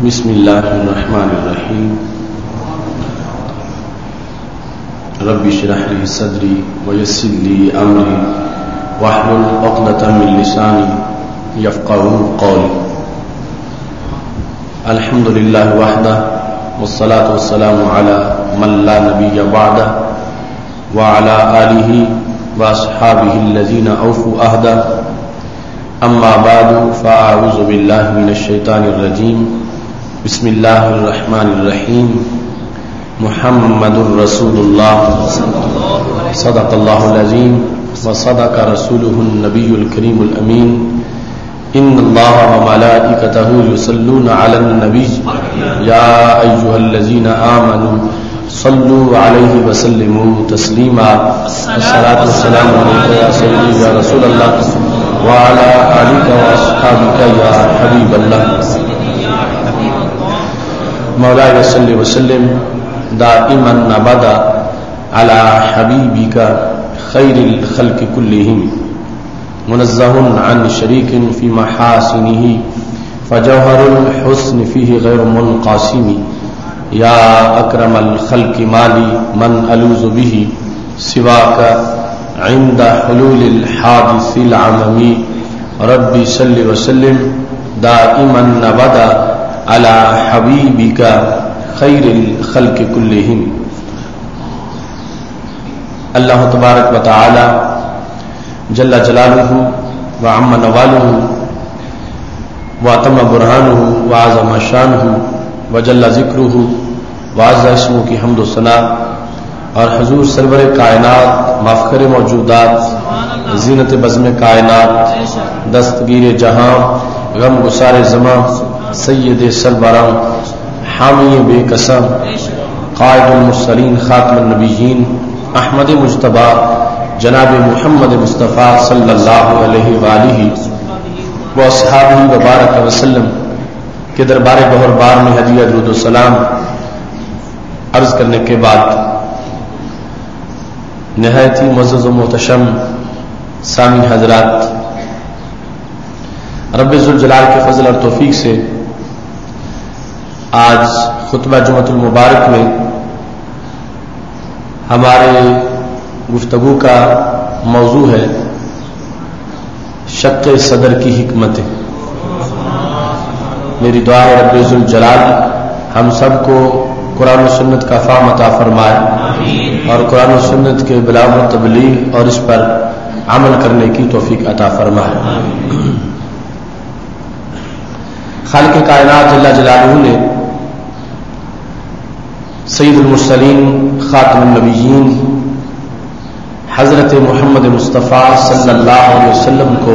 بسم اللہ الرحمن الرحیم رب اشرح لی صدری ویسر لی امری واحلل عقدۃ من لسانی یفقهوا قولی. الحمد للہ وحدہ والصلاة والسلام علی من لا نبی بعدہ وعلی آلہ واصحابہ الذین اوفوا عہدہ. اما بعد فاعوذ باللہ من الشیطان الرجیم. بسم اللہ الرحمن الرحیم. محمد رسول اللہ صدق اللہ العظیم وصدق رسولہ النبی الکریم الامین. ان اللہ وملائکتہ یصلون علی النبی یا ایھا الذین آمنوا صلوا علیہ وسلموا تسلیما. الصلاۃ والسلام علیک یا سیدی یا رسول اللہ وعلى آلك وأصحابك يا حبيب الله. مولاي صل وسلم دائما أبدا على حبيبك خير الخلق كلهم منزه عن شريك في محاسنه فجوهر الحسن فيه غير منقسم. يا أكرم الخلق مالي من ألوذ به سواك عند حلول الحادث العممی. ربی صلی وسلم دائما ابدا علی حبیبک خیر الخلق کلہم. اللہ تبارک و تعالی جل جلالہ وعم نوالہ واتم برہانہ وعظم شانہ وجل ذکرہ وعز اسمہ کی حمد و ثنا اور حضور سرور کائنات مفخر موجودات زینت بزم کائنات دستگیر جہاں غم گسار زماں سید سربراں حامی بے قسم قائد المرسلین خاتم النبیین احمد مجتبی جناب محمد مصطفیٰ صلی اللہ علیہ وآلہ واصحابہ وبارک وسلم کے دربار بہربار میں ہدیہ درود و سلام عرض کرنے کے بعد نہایت ہی معزز و محتشم سامعین حضرات، رب ذوالجلال کے فضل اور توفیق سے آج خطبہ جمعۃ المبارک میں ہمارے گفتگو کا موضوع ہے شق صدر کی حکمتیں. میری دعا ہے رب ذوالجلال ہم سب کو قرآن و سنت کا فہم عطا فرمائے اور قرآن و سنت کے بلاغ و تبلیغ اور اس پر عمل کرنے کی توفیق عطا فرمائے. خالق کائنات جل جلالہ نے سید المرسلین خاتم النبیین حضرت محمد مصطفیٰ صلی اللہ علیہ وسلم کو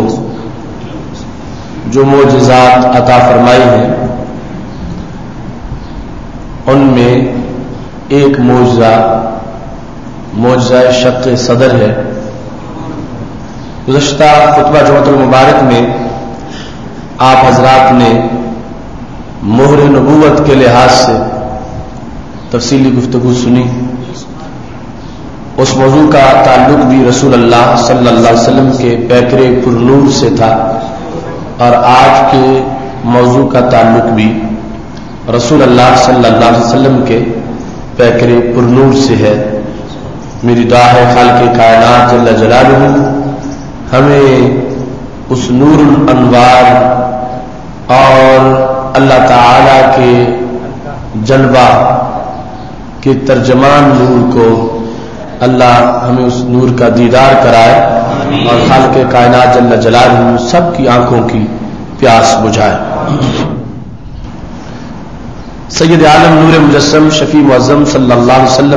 جو معجزات عطا فرمائی ہیں ان میں ایک معجزہ شق صدر ہے. گزشتہ خطبہ جمعۃ المبارک میں آپ حضرات نے مہر نبوت کے لحاظ سے تفصیلی گفتگو سنی. اس موضوع کا تعلق بھی رسول اللہ صلی اللہ علیہ وسلم کے پیکرے پرنور سے تھا اور آج کے موضوع کا تعلق بھی رسول اللہ صلی اللہ علیہ وسلم کے پیکرے پرنور سے ہے. میری دعا ہے خالق کائنات جل جلالہ ہمیں اس نور الانوار اور اللہ تعالی کے جلوہ کے ترجمان نور کو اللہ ہمیں اس نور کا دیدار کرائے اور خالق کائنات جل جلالہ سب کی آنکھوں کی پیاس بجھائے. سید عالم نور مجسم شفیع معظم صلی اللہ علیہ وسلم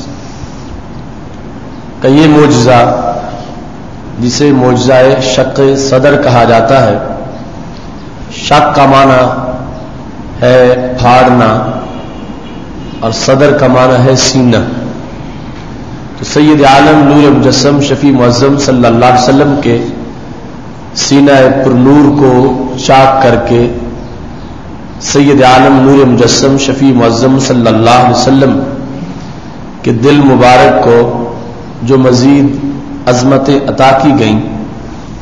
کا یہ معجزہ جسے معجزہ شق صدر کہا جاتا ہے. شق کا معنی ہے پھاڑنا اور صدر کا معنی ہے سینہ. تو سید عالم نور مجسم شفیع معظم صلی اللہ علیہ وسلم کے سینہ پرنور کو چاک کر کے سید عالم نور مجسم شفیع معظم صلی اللہ علیہ وسلم کے دل مبارک کو جو مزید عظمتیں عطا کی گئیں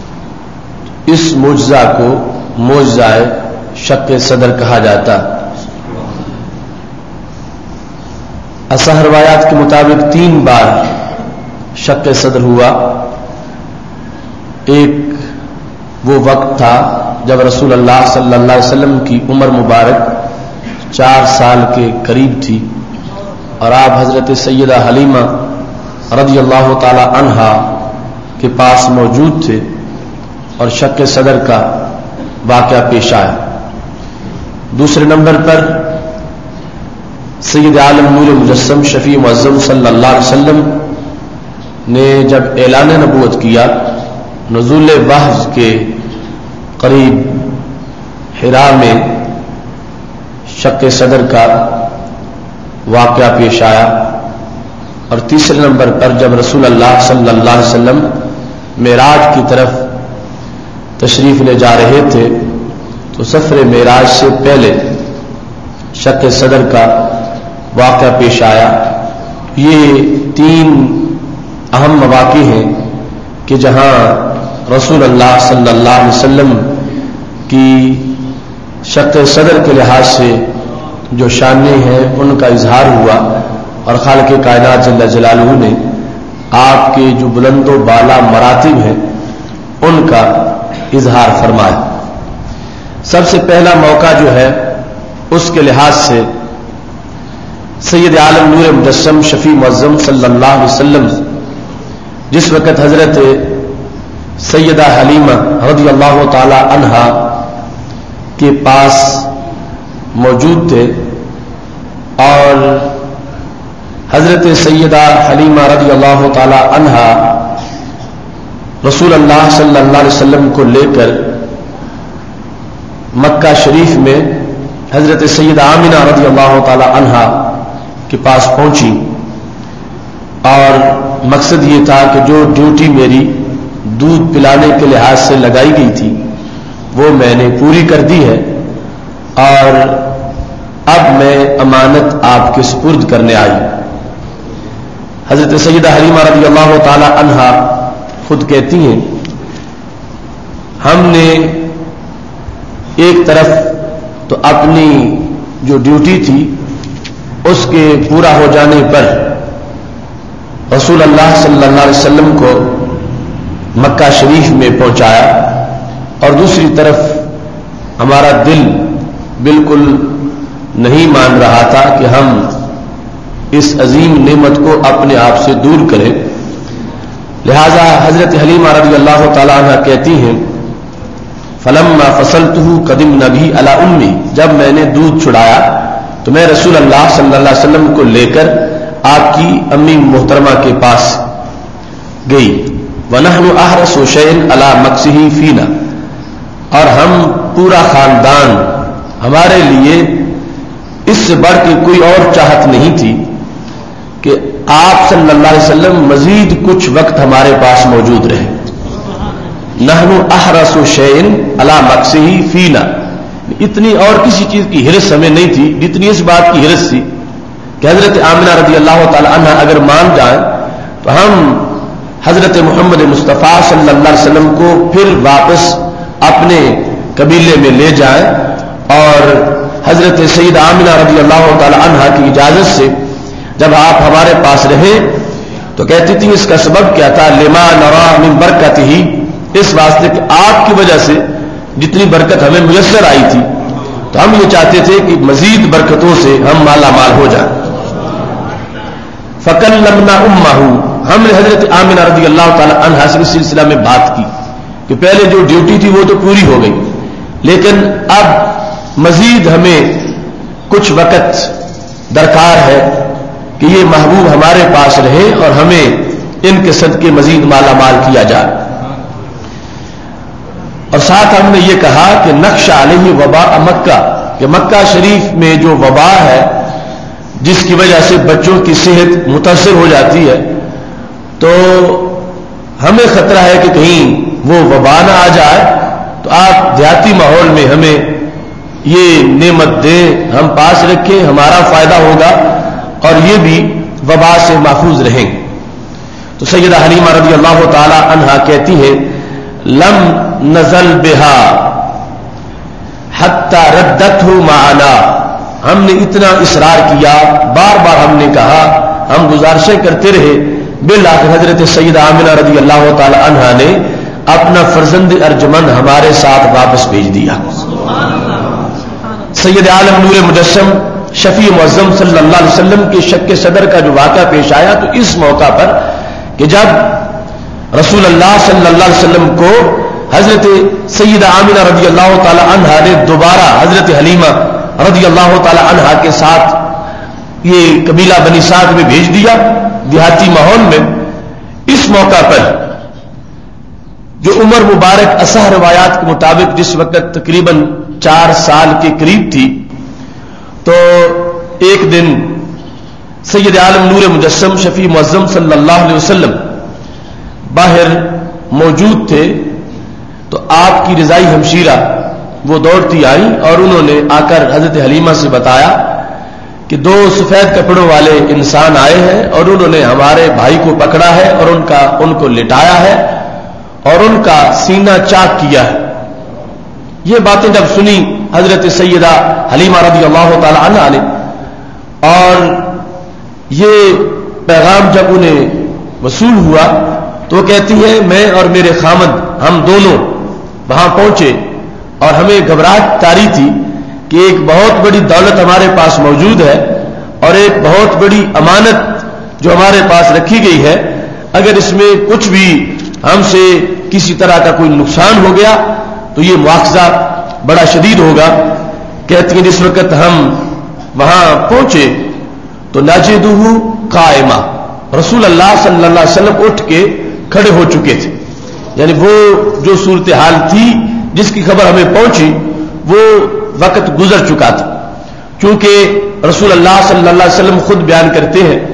اس معجزہ کو معجزہ شق صدر کہا جاتا. اصح روایات کے مطابق 3 بار شق صدر ہوا. ایک وہ وقت تھا جب رسول اللہ صلی اللہ علیہ وسلم کی عمر مبارک 4 سال کے قریب تھی اور آپ حضرت سیدہ حلیمہ رضی اللہ تعالی عنہا کے پاس موجود تھے اور شق صدر کا واقعہ پیش آیا. دوسرے نمبر پر سید عالم نور مجسم شفیع معظم صلی اللہ علیہ وسلم نے جب اعلان نبوت کیا، نزول وحی کے قریب حرا میں شق صدر کا واقعہ پیش آیا. اور تیسرے نمبر پر جب رسول اللہ صلی اللہ علیہ وسلم معراج کی طرف تشریف لے جا رہے تھے تو سفر معراج سے پہلے شق صدر کا واقعہ پیش آیا. یہ 3 اہم مواقع ہیں کہ جہاں رسول اللہ صلی اللہ علیہ وسلم کی شق صدر کے لحاظ سے جو شانیں ہیں ان کا اظہار ہوا اور خالق کائنات جل جلالہ نے آپ کے جو بلند و بالا مراتب ہیں ان کا اظہار فرمایا. سب سے پہلا موقع جو ہے اس کے لحاظ سے سید عالم نور مجسم شفیع معظم صلی اللہ علیہ وسلم جس وقت حضرت سیدہ حلیمہ رضی اللہ تعالی عنہا کے پاس موجود تھے اور حضرت سیدہ حلیمہ رضی اللہ تعالی عنہا رسول اللہ صلی اللہ علیہ وسلم کو لے کر مکہ شریف میں حضرت سیدہ آمنہ رضی اللہ تعالی عنہا کے پاس پہنچی اور مقصد یہ تھا کہ جو ڈیوٹی میری دودھ پلانے کے لحاظ سے لگائی گئی تھی وہ میں نے پوری کر دی ہے اور اب میں امانت آپ کے سپرد کرنے آئی. حضرت سیدہ حلیمہ رضی اللہ تعالی عنہا خود کہتی ہیں ہم نے ایک طرف تو اپنی جو ڈیوٹی تھی اس کے پورا ہو جانے پر رسول اللہ صلی اللہ علیہ وسلم کو مکہ شریف میں پہنچایا اور دوسری طرف ہمارا دل بالکل نہیں مان رہا تھا کہ ہم اس عظیم نعمت کو اپنے آپ سے دور کریں. لہذا حضرت حلیمہ رضی اللہ تعالی عنہ کہتی ہیں فلما فصلته قدمنا به علی امی، جب میں نے دودھ چھڑایا تو میں رسول اللہ صلی اللہ علیہ وسلم کو لے کر آپ کی امی محترمہ کے پاس گئی. ونحن احرص شیء علی مقصه فینا، اور ہم پورا خاندان ہمارے لیے اس سے بڑھ کے کوئی اور چاہت نہیں تھی کہ آپ صلی اللہ علیہ وسلم مزید کچھ وقت ہمارے پاس موجود رہے. نحن احرص شیء علی مقصه فینا، اتنی اور کسی چیز کی ہرس ہمیں نہیں تھی جتنی اس بات کی ہرس تھی کہ حضرت آمنہ رضی اللہ تعالی عنہ اگر مان جائیں تو ہم حضرت محمد مصطفیٰ صلی اللہ علیہ وسلم کو پھر واپس اپنے قبیلے میں لے جائیں. اور حضرت سید آمنہ رضی اللہ تعالی عنہ کی اجازت سے جب آپ ہمارے پاس رہے تو کہتی تھی اس کا سبب کیا تھا، لما نرا من برکتہ، اس واسطے کہ آپ کی وجہ سے جتنی برکت ہمیں میسر آئی تھی تو ہم یہ چاہتے تھے کہ مزید برکتوں سے ہم مالا مال ہو جائیں. فکلمنا امہ، ہم نے حضرت آمنہ رضی اللہ تعالی عنہا سے اس سلسلہ میں بات کی کہ پہلے جو ڈیوٹی تھی وہ تو پوری ہو گئی لیکن اب مزید ہمیں کچھ وقت درکار ہے کہ یہ محبوب ہمارے پاس رہے اور ہمیں ان کے صدقے مزید مالا مال کیا جائے. اور ساتھ ہم نے یہ کہا کہ نقش علیہ وبا مکہ، کہ مکہ شریف میں جو وبا ہے جس کی وجہ سے بچوں کی صحت متاثر ہو جاتی ہے تو ہمیں خطرہ ہے کہ کہیں وہ وبا نہ آ جائے، تو آپ دیہاتی ماحول میں ہمیں یہ نعمت دیں، ہم پاس رکھیں، ہمارا فائدہ ہوگا اور یہ بھی وبا سے محفوظ رہیں. تو سیدہ حلیمہ رضی اللہ تعالی عنہا کہتی ہے لم نزل بها حتى ردته معنا، ہم نے اتنا اصرار کیا، بار بار ہم نے کہا، ہم گزارشیں کرتے رہے، بالآخر حضرت سیدہ آمنہ رضی اللہ تعالی عنہا نے اپنا فرزند ارجمند ہمارے ساتھ واپس بھیج دیا۔ سید عالم نور مجسم شفیع معظم صلی اللہ علیہ وسلم کے شک صدر کا جو واقعہ پیش آیا، تو اس موقع پر کہ جب رسول اللہ صلی اللہ علیہ وسلم کو حضرت سیدہ آمنہ رضی اللہ تعالی عنہا نے دوبارہ حضرت حلیمہ رضی اللہ تعالی عنہا کے ساتھ یہ قبیلہ بنی سعد میں بھیج دیا، دیہاتی ماحول میں، اس موقع پر جو عمر مبارک اصح روایات کے مطابق جس وقت تقریباً 4 سال کے قریب تھی، تو ایک دن سید عالم نور مجسم شفیع معظم صلی اللہ علیہ وسلم باہر موجود تھے، تو آپ کی رضائی ہمشیرہ وہ دوڑتی آئی اور انہوں نے آ کر حضرت حلیمہ سے بتایا کہ 2 سفید کپڑوں والے انسان آئے ہیں اور انہوں نے ہمارے بھائی کو پکڑا ہے اور ان کو لٹایا ہے اور ان کا سینہ چاک کیا ہے۔ یہ باتیں جب سنی حضرت سیدہ حلیمہ رضی اللہ تعالی عنہا نے، اور یہ پیغام جب انہیں وصول ہوا تو وہ کہتی ہے میں اور میرے خامد ہم دونوں وہاں پہنچے اور ہمیں گھبراہٹ طاری تھی کہ ایک بہت بڑی دولت ہمارے پاس موجود ہے اور ایک بہت بڑی امانت جو ہمارے پاس رکھی گئی ہے، اگر اس میں کچھ بھی ہم سے کسی طرح کا کوئی نقصان ہو گیا تو یہ مواخذہ بڑا شدید ہوگا۔ کہتی ہیں جس وقت ہم وہاں پہنچے تو ناجدہ قائمہ، رسول اللہ صلی اللہ علیہ وسلم اٹھ کے کھڑے ہو چکے تھے، یعنی وہ جو صورتحال تھی جس کی خبر ہمیں پہنچی وہ وقت گزر چکا تھا، چونکہ رسول اللہ صلی اللہ علیہ وسلم خود بیان کرتے ہیں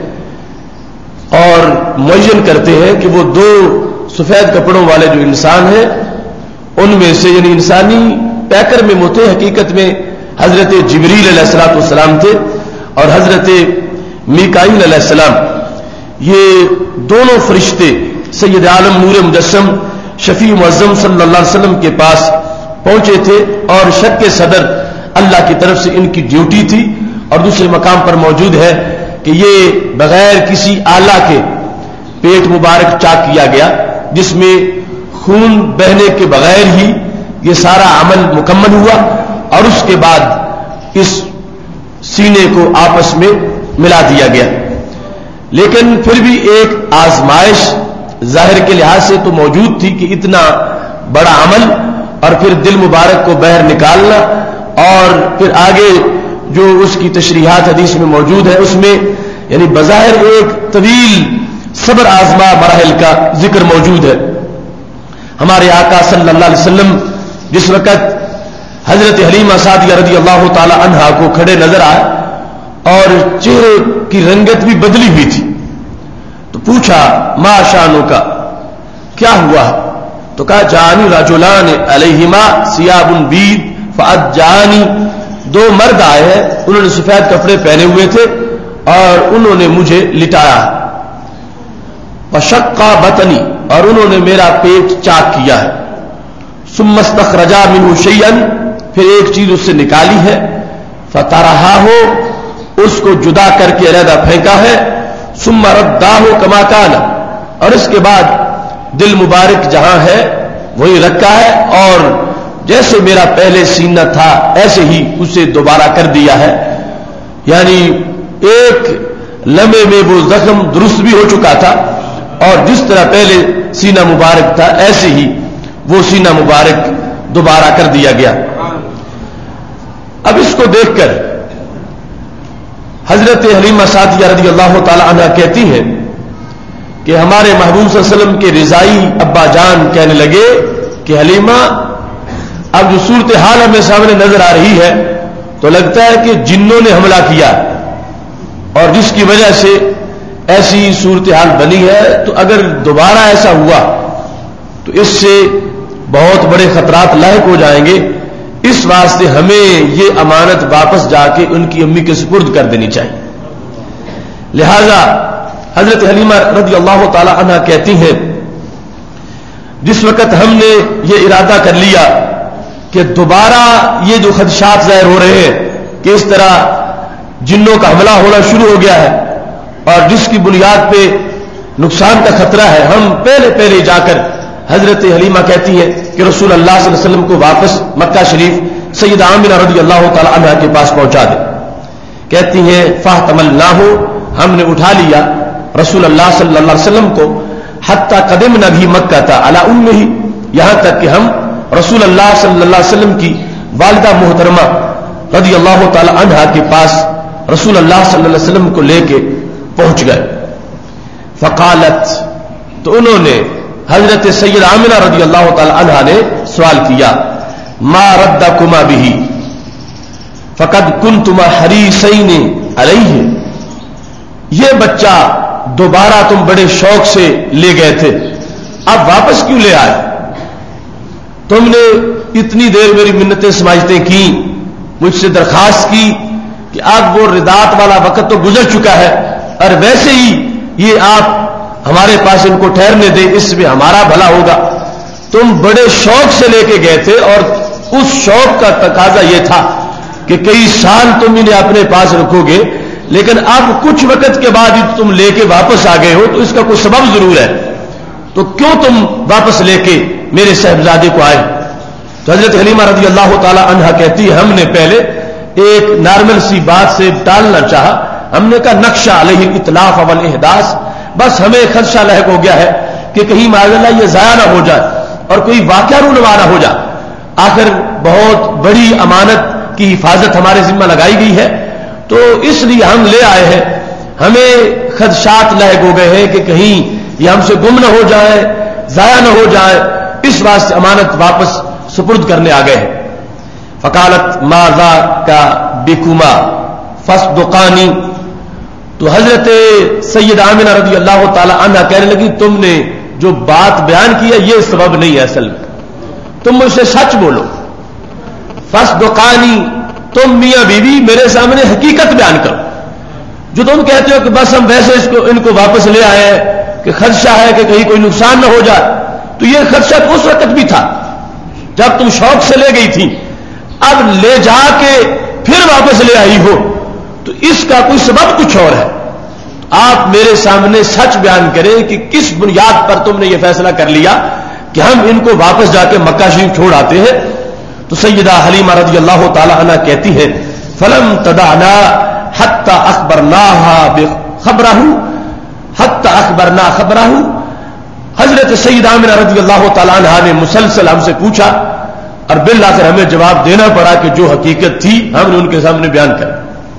اور معین کرتے ہیں کہ وہ 2 سفید کپڑوں والے جو انسان ہیں ان میں سے، یعنی انسانی پیکر میں ہوتے، حقیقت میں حضرت جبریل علیہ السلام تھے اور حضرت میکائیل علیہ السلام، یہ دونوں فرشتے سید عالم نور مجسم شفیع معظم صلی اللہ علیہ وسلم کے پاس پہنچے تھے، اور شک صدر اللہ کی طرف سے ان کی ڈیوٹی تھی، اور دوسرے مقام پر موجود ہے کہ یہ بغیر کسی آلہ کے پیٹ مبارک چاک کیا گیا، جس میں خون بہنے کے بغیر ہی یہ سارا عمل مکمل ہوا، اور اس کے بعد اس سینے کو آپس میں ملا دیا گیا۔ لیکن پھر بھی ایک آزمائش ظاہر کے لحاظ سے تو موجود تھی کہ اتنا بڑا عمل اور پھر دل مبارک کو باہر نکالنا، اور پھر آگے جو اس کی تشریحات حدیث میں موجود ہے اس میں یعنی بظاہر ایک طویل صبر آزما مراحل کا ذکر موجود ہے۔ ہمارے آقا صلی اللہ علیہ وسلم جس وقت حضرت حلیمہ سعدیہ رضی اللہ تعالی عنہا کو کھڑے نظر آئے اور چہرے کی رنگت بھی بدلی ہوئی تھی، تو پوچھا ما شانو کا، کیا ہوا؟ تو کہا جانی رجلان علیہما ثیاب بید فاجانی، 2 مرد آئے ہیں، انہوں نے سفید کپڑے پہنے ہوئے تھے اور انہوں نے مجھے لٹایا، وشقا بطنی، اور انہوں نے میرا پیٹ چاک کیا ہے، ثم استخرجا منہ شیئا، پھر ایک چیز اس سے نکالی ہے، فطرحہ، اس کو جدا کر کے علیحدہ پھینکا ہے، ثم رداہ کما کان، اور اس کے بعد دل مبارک جہاں ہے وہی رکھا ہے، اور جیسے میرا پہلے سینہ تھا ایسے ہی اسے دوبارہ کر دیا ہے، یعنی ایک لمحے میں وہ زخم درست بھی ہو چکا تھا، اور جس طرح پہلے سینہ مبارک تھا ایسے ہی وہ سینہ مبارک دوبارہ کر دیا گیا۔ اب اس کو دیکھ کر حضرت حلیمہ سعدیہ رضی اللہ تعالی عنہا کہتی ہیں کہ ہمارے محبوب صلی اللہ علیہ وسلم کے رضائی ابا جان کہنے لگے کہ حلیمہ اب جو صورتحال ہمیں سامنے نظر آ رہی ہے تو لگتا ہے کہ جنوں نے حملہ کیا، اور جس کی وجہ سے ایسی صورتحال بنی ہے، تو اگر دوبارہ ایسا ہوا تو اس سے بہت بڑے خطرات لاحق ہو جائیں گے، اس واسطے ہمیں یہ امانت واپس جا کے ان کی امی کے سپرد کر دینی چاہیے۔ لہذا حضرت حلیمہ رضی اللہ تعالی عنہ کہتی ہیں جس وقت ہم نے یہ ارادہ کر لیا کہ دوبارہ یہ جو خدشات ظاہر ہو رہے ہیں کہ اس طرح جنوں کا حملہ ہونا شروع ہو گیا ہے اور جس کی بنیاد پہ نقصان کا خطرہ ہے، ہم پہلے جا کر حضرت حلیمہ کہتی ہیں کہ رسول اللہ صلی اللہ علیہ وسلم کو واپس مکہ شریف سیدہ آمنہ رضی اللہ تعالی عنہا کے پاس پہنچا دیں۔ کہتی ہیں فاحتملناہ، ہم نے اٹھا لیا رسول اللہ صلی اللہ علیہ وسلم کو، حتی قدمنا بھی مکہ تھا علی امہ، یہاں تک کہ ہم رسول اللہ صلی اللہ علیہ وسلم کی والدہ محترمہ رضی اللہ تعالی عنہا کے پاس رسول اللہ صلی اللہ علیہ وسلم کو لے کے پہنچ گئے۔ فقالت، تو انہوں نے حضرت سید آمنہ رضی اللہ تعالی عنہا نے سوال کیا، ما ردکما بہ فقد کنتما حریصین علیہ، یہ بچہ دوبارہ تم بڑے شوق سے لے گئے تھے، اب واپس کیوں لے آئے؟ تم نے اتنی دیر میری منتیں سماجتیں کی، مجھ سے درخواست کی کہ اب وہ ردات والا وقت تو گزر چکا ہے، اور ویسے ہی یہ آپ ہمارے پاس ان کو ٹھہرنے دیں، اس میں ہمارا بھلا ہوگا۔ تم بڑے شوق سے لے کے گئے تھے اور اس شوق کا تقاضا یہ تھا کہ کئی سال تم انہیں اپنے پاس رکھو گے، لیکن اب کچھ وقت کے بعد تم لے کے واپس آ گئے ہو تو اس کا کوئی سبب ضرور ہے، تو کیوں تم واپس لے کے میرے صاحبزادے کو آئے؟ تو حضرت حلیمہ رضی اللہ تعالی عنہا کہتی ہے ہم نے پہلے ایک نارمل سی بات سے ٹالنا چاہا، ہم نے کہا نقشہ علیہ الاطلاف والاحداث، بس ہمیں خدشہ لاحق ہو گیا ہے کہ کہیں معاذ اللہ یہ ضائع نہ ہو جائے اور کوئی واقعہ رونما نہ ہو جائے، آخر بہت بڑی امانت کی حفاظت ہمارے ذمہ لگائی گئی ہے، تو اس لیے ہم لے آئے ہیں، ہمیں خدشات لاحق ہو گئے ہیں کہ کہیں یہ ہم سے گم نہ ہو جائے، ضائع نہ ہو جائے، اس واسطے امانت واپس سپرد کرنے آ گئے ہیں۔ فقالت ماذا کا بکما فصدقانی، تو حضرت سید آمنہ رضی اللہ تعالی عنہ کہنے لگی تم نے جو بات بیان کی ہے یہ سبب نہیں ہے، اصل میں تم مجھ سے سچ بولو۔ فصدقانی، تم میاں بیوی میرے سامنے حقیقت بیان کرو، جو تم کہتے ہو کہ بس ہم ویسے ان کو واپس لے آئے ہیں کہ خدشہ ہے کہ کہیں کوئی نقصان نہ ہو جائے، تو یہ خدشہ اس وقت بھی تھا جب تم شوق سے لے گئی تھی، اب لے جا کے پھر واپس لے آئی ہو تو اس کا کوئی سبب کچھ اور ہے، آپ میرے سامنے سچ بیان کریں کہ کس بنیاد پر تم نے یہ فیصلہ کر لیا کہ ہم ان کو واپس جا کے مکہ شریف چھوڑ آتے ہیں۔ تو سیدہ حلیمہ رضی اللہ تعالی عنہ کہتی ہے فلم تدعنا حتی اخبرناها بخبرہ حتی اخبرنا خبرہ، حضرت سیدہ آمنہ رضی اللہ تعالی عنہ نے مسلسل ہم سے پوچھا اور بالآخر ہمیں جواب دینا پڑا کہ جو حقیقت تھی ہم نے ان کے سامنے بیان کر،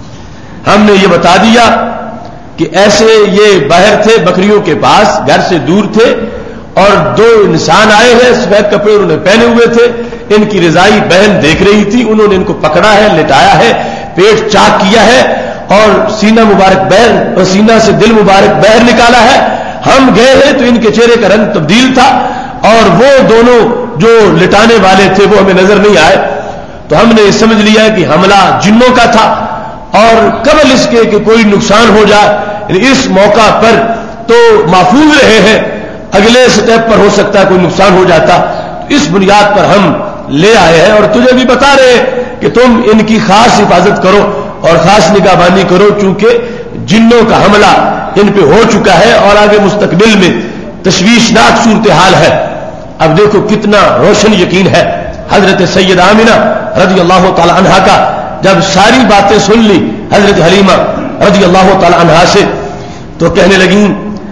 ہم نے یہ بتا دیا کہ ایسے یہ باہر تھے بکریوں کے پاس، گھر سے دور تھے، اور دو انسان آئے ہیں، سفید کپڑے انہوں نے پہنے ہوئے تھے، ان کی رضائی بہن دیکھ رہی تھی، انہوں نے ان کو پکڑا ہے، لٹایا ہے، پیٹ چاک کیا ہے اور سینہ مبارک باہر اور سینہ سے دل مبارک باہر نکالا ہے۔ ہم گئے ہیں تو ان کے چہرے کا رنگ تبدیل تھا اور وہ دونوں جو لٹانے والے تھے وہ ہمیں نظر نہیں آئے، تو ہم نے سمجھ لیا کہ حملہ جنوں کا تھا، اور قبل اس کے کہ کوئی نقصان ہو جائے اس موقع پر تو محفوظ رہے ہیں، اگلے سٹیپ پر ہو سکتا ہے کوئی نقصان ہو جاتا، اس بنیاد پر ہم لے آئے ہیں اور تجھے بھی بتا رہے ہیں کہ تم ان کی خاص حفاظت کرو اور خاص نگہبانی کرو، چونکہ جنوں کا حملہ ان پہ ہو چکا ہے اور آگے مستقبل میں تشویشناک صورتحال ہے۔ اب دیکھو کتنا روشن یقین ہے حضرت سید آمنہ رضی اللہ تعالی عنہا کا، جب ساری باتیں سن لی حضرت حلیمہ رضی اللہ تعالی عنہا سے تو کہنے لگیں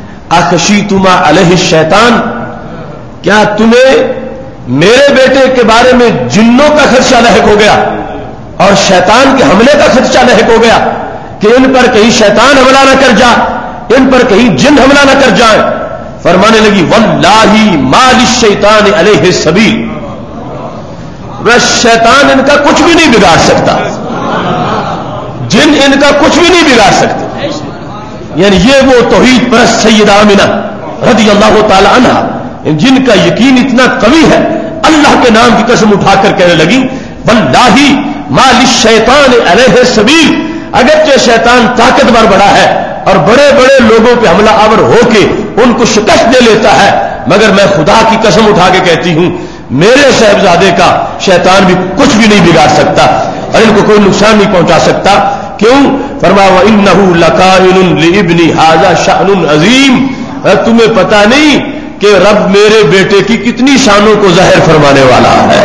اخشیتما علیہ الشیطان، کیا تمہیں میرے بیٹے کے بارے میں جنوں کا خدشہ لاحق ہو گیا اور شیطان کے حملے کا خدشہ لاحق ہو گیا کہ ان پر کہیں شیطان حملہ نہ کر جائے، ان پر کہیں جن حملہ نہ کر جائیں؟ فرمانے لگی واللہ ما للشیطان علیہ السبیل، وہ شیطان ان کا کچھ بھی نہیں بگاڑ سکتا، جن ان کا کچھ بھی نہیں بگاڑ سکتے۔ یعنی یہ وہ توحید پرست سیدہ آمنہ رضی اللہ تعالی عنہ جن کا یقین اتنا قوی ہے، اللہ کے نام کی قسم اٹھا کر کہنے لگی واللہ ما للشیطان علیہ السبیل، اگرچہ شیطان طاقتور بڑا ہے اور بڑے بڑے لوگوں پہ حملہ آور ہو کے ان کو شکست دے لیتا ہے، مگر میں خدا کی قسم اٹھا کے کہتی ہوں میرے صاحبزادے کا شیطان بھی کچھ بھی نہیں بگاڑ سکتا۔ اور ان کو کوئی نقصان نہیں پہنچا سکتا. کیوں؟ فرمایا وَإِنَّهُ لَقَائِلٌ لِابْنِ هَذَا شَأْنٌ عَظِيمٌ. تمہیں پتہ نہیں کہ رب میرے بیٹے کی کتنی شانوں کو ظاہر فرمانے والا ہے.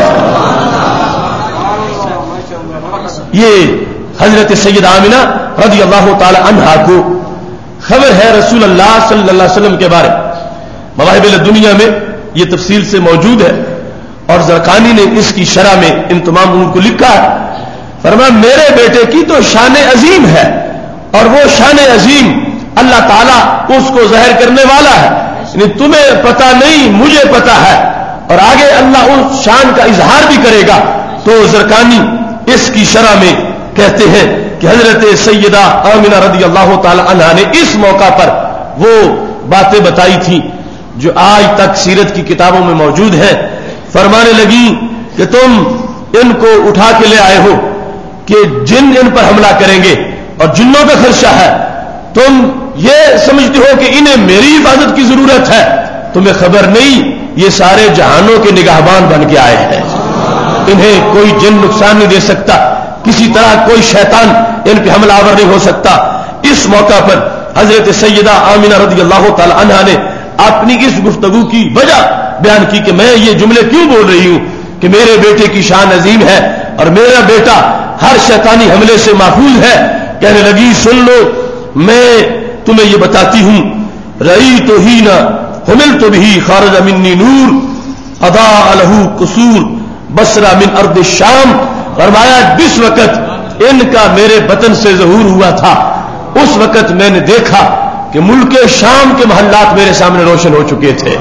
یہ حضرت سید آمنہ رضی اللہ تعالی عنہا کو خبر ہے رسول اللہ صلی اللہ علیہ وسلم کے بارے. مواہب الدنیا میں یہ تفصیل سے موجود ہے اور زرقانی نے اس کی شرح میں ان تمام امور کو لکھا ہے. فرمایا میرے بیٹے کی تو شان عظیم ہے اور وہ شان عظیم اللہ تعالیٰ اس کو ظاہر کرنے والا ہے. یعنی تمہیں پتہ نہیں مجھے پتہ ہے اور آگے اللہ اس شان کا اظہار بھی کرے گا. تو زرقانی اس کی شرح میں کہتے ہیں کہ حضرت سیدہ آمنہ رضی اللہ تعالی عنہا نے اس موقع پر وہ باتیں بتائی تھیں جو آج تک سیرت کی کتابوں میں موجود ہیں. فرمانے لگی کہ تم ان کو اٹھا کے لے آئے ہو کہ جن ان پر حملہ کریں گے اور جنوں کا خدشہ ہے. تم یہ سمجھتے ہو کہ انہیں میری حفاظت کی ضرورت ہے. تمہیں خبر نہیں یہ سارے جہانوں کے نگہبان بن کے آئے ہیں. انہیں کوئی جن نقصان نہیں دے سکتا, کسی طرح کوئی شیطان ان پہ حملہ آور نہیں ہو سکتا. اس موقع پر حضرت سیدہ آمنہ رضی اللہ تعالی عنہا نے اپنی اس گفتگو کی وجہ بیان کی کہ میں یہ جملے کیوں بول رہی ہوں کہ میرے بیٹے کی شان عظیم ہے اور میرا بیٹا ہر شیطانی حملے سے محفوظ ہے. کہنے لگی سن لو میں تمہیں یہ بتاتی ہوں. رأیت حین حملت به خارج منی نور اضاء له قصور بصرہ من ارض الشام. فرمایا جس وقت ان کا میرے وطن سے ظہور ہوا تھا اس وقت میں نے دیکھا کہ ملک شام کے محلات میرے سامنے روشن ہو چکے تھے.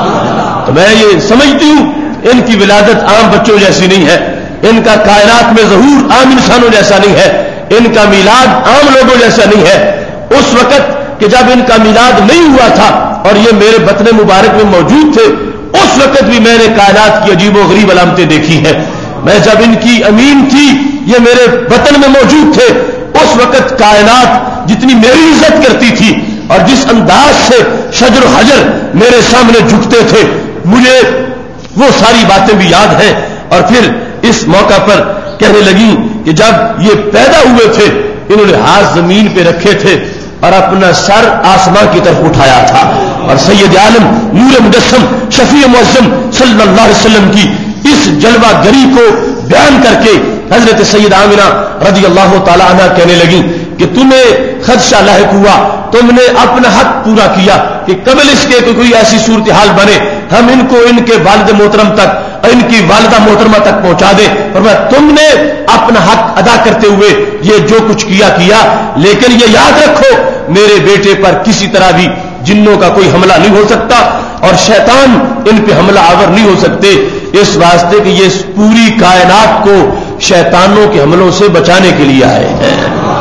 تو میں یہ سمجھتی ہوں ان کی ولادت عام بچوں جیسی نہیں ہے, ان کا کائنات میں ظہور عام انسانوں جیسا نہیں ہے, ان کا میلاد عام لوگوں جیسا نہیں ہے. اس وقت کہ جب ان کا میلاد نہیں ہوا تھا اور یہ میرے بطن مبارک میں موجود تھے اس وقت بھی میں نے کائنات کی عجیب و غریب علامتیں دیکھی ہیں. میں جب ان کی امین تھی یہ میرے وطن میں موجود تھے اس وقت کائنات جتنی میری عزت کرتی تھی اور جس انداز سے شجر و حجر میرے سامنے جھکتے تھے مجھے وہ ساری باتیں بھی یاد ہیں. اور پھر اس موقع پر کہنے لگی کہ جب یہ پیدا ہوئے تھے انہوں نے ہاتھ زمین پہ رکھے تھے اور اپنا سر آسمان کی طرف اٹھایا تھا اور سید عالم نور مجسم شفیع معظم صلی اللہ علیہ وسلم کی اس جلوہ گری کو بیان کر کے حضرت سید آمنہ رضی اللہ تعالی عنہ کہنے لگی کہ تمہیں خدشہ لاحق ہوا, تم نے اپنا حق پورا کیا کہ قبل اس کے کوئی ایسی صورتحال بنے ہم ان کو ان کے والد محترم تک ان کی والدہ محترمہ تک پہنچا دیں. اور تم نے اپنا حق ادا کرتے ہوئے یہ جو کچھ کیا لیکن یہ یاد رکھو میرے بیٹے پر کسی طرح بھی جنوں کا کوئی حملہ نہیں ہو سکتا اور شیطان ان پہ حملہ آور نہیں ہو سکتے, اس واسطے کہ یہ پوری کائنات کو شیطانوں کے حملوں سے بچانے کے لیے آئے ہیں.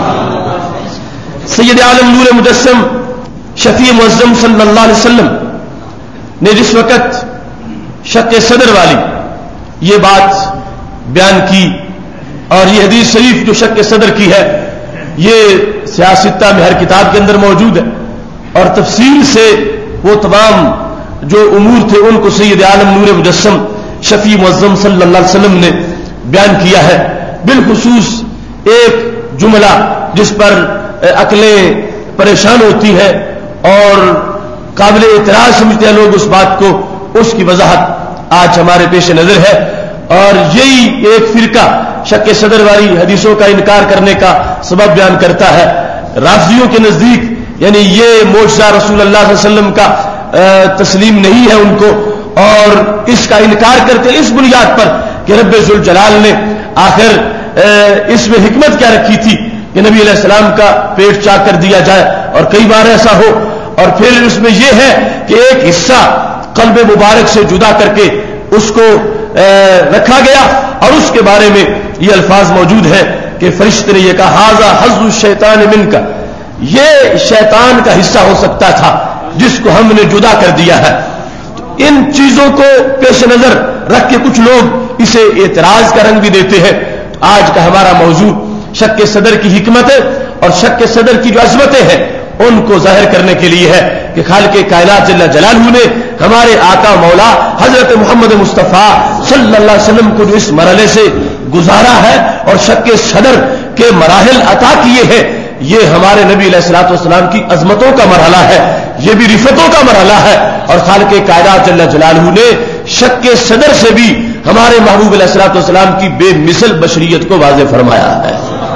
سید عالم نور مجسم شفیع معظم صلی اللہ علیہ وسلم نے جس وقت شق صدر والی یہ بات بیان کی اور یہ حدیث شریف جو شق صدر کی ہے یہ سیاستہ میں ہر کتاب کے اندر موجود ہے اور تفصیل سے وہ تمام جو امور تھے ان کو سید عالم نور مجسم شفیع معظم صلی اللہ علیہ وسلم نے بیان کیا ہے. بالخصوص ایک جملہ جس پر عقلیں پریشان ہوتی ہیں اور قابل اعتراض سمجھتے ہیں لوگ اس بات کو, اس کی وضاحت آج ہمارے پیش نظر ہے. اور یہی ایک فرقہ شق صدر والی حدیثوں کا انکار کرنے کا سبب بیان کرتا ہے. رافضیوں کے نزدیک یعنی یہ معجزہ رسول اللہ صلی اللہ علیہ وسلم کا تسلیم نہیں ہے ان کو اور اس کا انکار کرتے اس بنیاد پر کہ رب ذوالجلال نے آخر اس میں حکمت کیا رکھی تھی کہ نبی علیہ السلام کا پیٹ چاک کر دیا جائے اور کئی بار ایسا ہو, اور پھر اس میں یہ ہے کہ ایک حصہ قلب مبارک سے جدا کر کے اس کو رکھا گیا اور اس کے بارے میں یہ الفاظ موجود ہیں کہ فرشتے نے یہ کہا ھذا حظ الشیطان منک, یہ شیطان کا حصہ ہو سکتا تھا جس کو ہم نے جدا کر دیا ہے. ان چیزوں کو پیش نظر رکھ کے کچھ لوگ اسے اعتراض کا رنگ بھی دیتے ہیں. آج کا ہمارا موضوع شق صدر کی حکمتیں اور شق صدر کی جو عظمتیں ہیں ان کو ظاہر کرنے کے لیے ہے کہ خالق کائنات جل جلالہ نے ہمارے آقا مولا حضرت محمد مصطفیٰ صلی اللہ علیہ وسلم کو جو اس مرحلے سے گزارا ہے اور شک صدر کے مراحل عطا کیے ہیں، یہ ہمارے نبی علیہ الصلوۃ والسلام کی عظمتوں کا مرحلہ ہے، یہ بھی رفتوں کا مرحلہ ہے، اور خالق کائنات جل جلالہ نے شک صدر سے بھی ہمارے محبوب علیہ الصلوۃ والسلام کی بے مثل بشریت کو واضح فرمایا ہے۔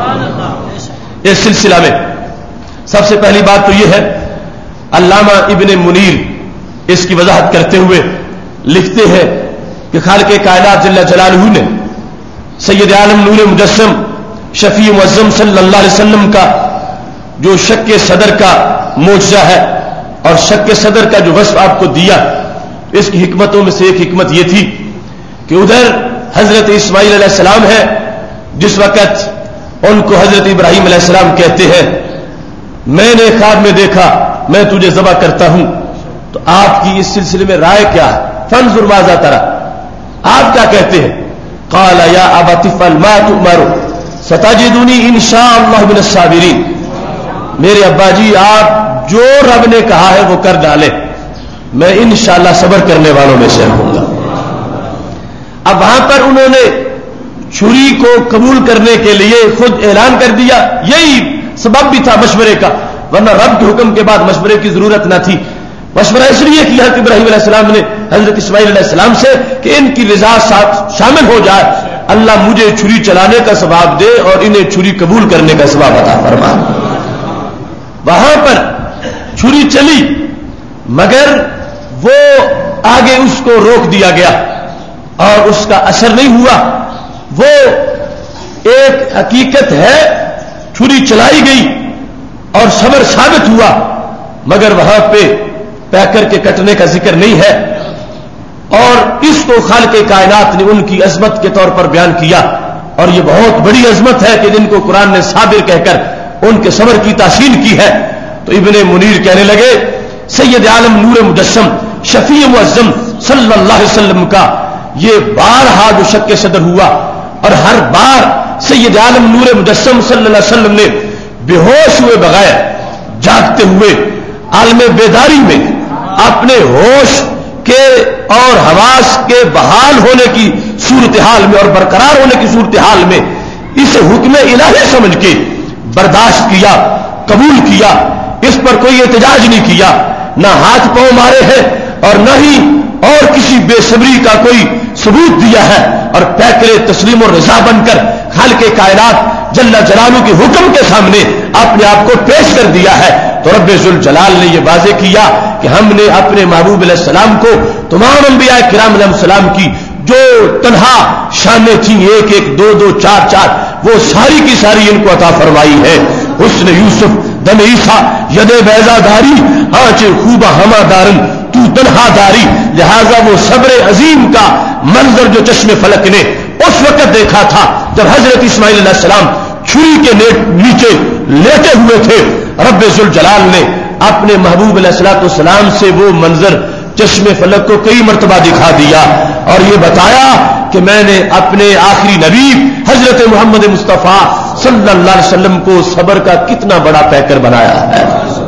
اس سلسلہ میں سب سے پہلی بات تو یہ ہے، علامہ ابن منیر اس کی وضاحت کرتے ہوئے لکھتے ہیں کہ خالق کائنات جل جلالہ نے سید عالم نور مجسم شفیع معظم صلی اللہ علیہ وسلم کا جو شک صدر کا معجزہ ہے اور شک صدر کا جو وصف آپ کو دیا، اس کی حکمتوں میں سے ایک حکمت یہ تھی کہ ادھر حضرت اسماعیل علیہ السلام ہے، جس وقت ان کو حضرت ابراہیم علیہ السلام کہتے ہیں میں نے خواب میں دیکھا میں تجھے ذبح کرتا ہوں، تو آپ کی اس سلسلے میں رائے کیا ہے؟ فانظر ماذا ترى، آپ کیا کہتے ہیں؟ قال یا ابت افعل ما تؤمر ستجدنی ان شاء اللہ من الصابرین، میرے ابا جی آپ جو رب نے کہا ہے وہ کر ڈالے، میں انشاءاللہ صبر کرنے والوں میں سے ہوں گا۔ اب وہاں پر انہوں نے چھری کو قبول کرنے کے لیے خود اعلان کر دیا، یہی سبب بھی تھا مشورے کا، ورنہ رب کے حکم کے بعد مشورے کی ضرورت نہ تھی۔ مشورہ اس لیے کیا حضرت ابراہیم علیہ السلام نے حضرت اسماعیل علیہ السلام سے کہ ان کی رضا شامل ہو جائے، اللہ مجھے چھری چلانے کا ثواب دے اور انہیں چھری قبول کرنے کا ثواب عطا فرما۔ وہاں پر چھری چلی مگر وہ آگے اس کو روک دیا گیا اور اس کا اثر نہیں ہوا۔ وہ ایک حقیقت ہے، چھری چلائی گئی اور صبر ثابت ہوا، مگر وہاں پہ پیکر کے کٹنے کا ذکر نہیں ہے، اور اس کو خالق کائنات نے ان کی عظمت کے طور پر بیان کیا، اور یہ بہت بڑی عظمت ہے کہ جن کو قرآن نے صابر کہہ کر ان کے صبر کی تحسین کی ہے۔ تو ابن منیر کہنے لگے سید عالم نور مجسم شفیع معظم صلی اللہ علیہ وسلم کا یہ بارہا جو شک صدر ہوا، اور ہر بار سید عالم نور مجسم صلی اللہ علیہ وسلم نے بے ہوش ہوئے بغیر جاگتے ہوئے عالم بیداری میں اپنے ہوش کے اور حواس کے بحال ہونے کی صورتحال میں اور برقرار ہونے کی صورتحال میں اسے حکم الہی سمجھ کے برداشت کیا، قبول کیا، اس پر کوئی احتجاج نہیں کیا، نہ ہاتھ پاؤں مارے ہیں اور نہ ہی اور کسی بے صبری کا کوئی ثبوت دیا ہے، اور پیکرے تسلیم و رضا بن کر خالق کائنات جل جلالہ کے حکم کے سامنے اپنے آپ کو پیش کر دیا ہے۔ تو رب ذوالجلال نے یہ واضح کیا کہ ہم نے اپنے محبوب علیہ السلام کو تمام انبیاء کرام علیہ السلام کی جو تنہا شانیں تھیں، ایک ایک دو دو چار چار، وہ ساری کی ساری ان کو عطا فرمائی ہے۔ حسن یوسف دم عیسیٰ ید بیضا داری آنچ خوبہ ہما دارن تو تنہا داری، لہذا وہ صبر عظیم کا منظر جو چشم فلک نے اس وقت دیکھا تھا جب حضرت اسماعیل علیہ السلام چھری کے نیچے لیٹے ہوئے تھے، رب ذوالجلال نے اپنے محبوب علیہ الصلوۃ والسلام سے وہ منظر چشم فلک کو کئی مرتبہ دکھا دیا اور یہ بتایا کہ میں نے اپنے آخری نبی حضرت محمد مصطفیٰ صلی اللہ علیہ وسلم کو صبر کا کتنا بڑا پیکر بنایا ہے۔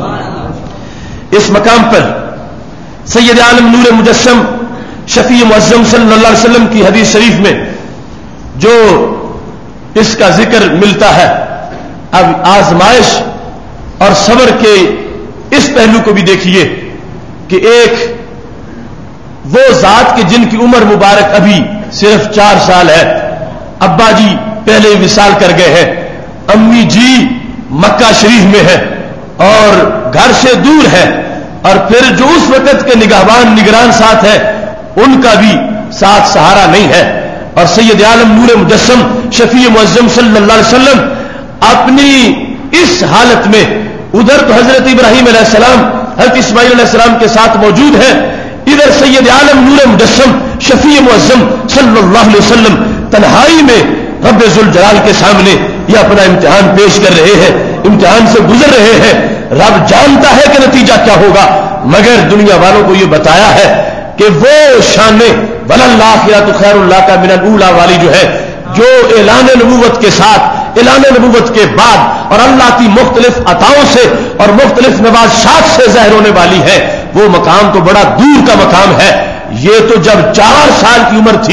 اس مقام پر سید عالم نور مجسم شفیع معظم صلی اللہ علیہ وسلم کی حدیث شریف میں جو اس کا ذکر ملتا ہے، اب آزمائش اور صبر کے اس پہلو کو بھی دیکھیے کہ ایک وہ ذات کے جن کی عمر مبارک ابھی صرف 4 سال ہے، ابا جی پہلے وصال کر گئے ہیں، امی جی مکہ شریف میں ہے اور گھر سے دور ہے، اور پھر جو اس وقت کے نگران ساتھ ہے ان کا بھی ساتھ سہارا نہیں ہے، اور سید عالم نور مجسم شفیع معظم صلی اللہ علیہ وسلم اپنی اس حالت میں ادھر تو حضرت ابراہیم علیہ السلام حضرت اسماعیل علیہ السلام کے ساتھ موجود ہے، ادھر سید عالم نور مجسم شفیع معظم صلی اللہ علیہ وسلم تنہائی میں رب ذوالجلال کے سامنے یہ اپنا امتحان پیش کر رہے ہیں، امتحان سے گزر رہے ہیں۔ رب جانتا ہے کہ نتیجہ کیا ہوگا، مگر دنیا والوں کو یہ بتایا ہے کہ وہ شان وللآخرۃ خیر لک من الاولی والی جو ہے، جو اعلان نبوت کے ساتھ، اعلان نبوت کے بعد اور اللہ کی مختلف عطاؤں سے اور مختلف نوازشات سے ظاہر ہونے والی ہے، وہ مقام تو بڑا دور کا مقام ہے۔ یہ تو جب 4 سال کی عمر تھی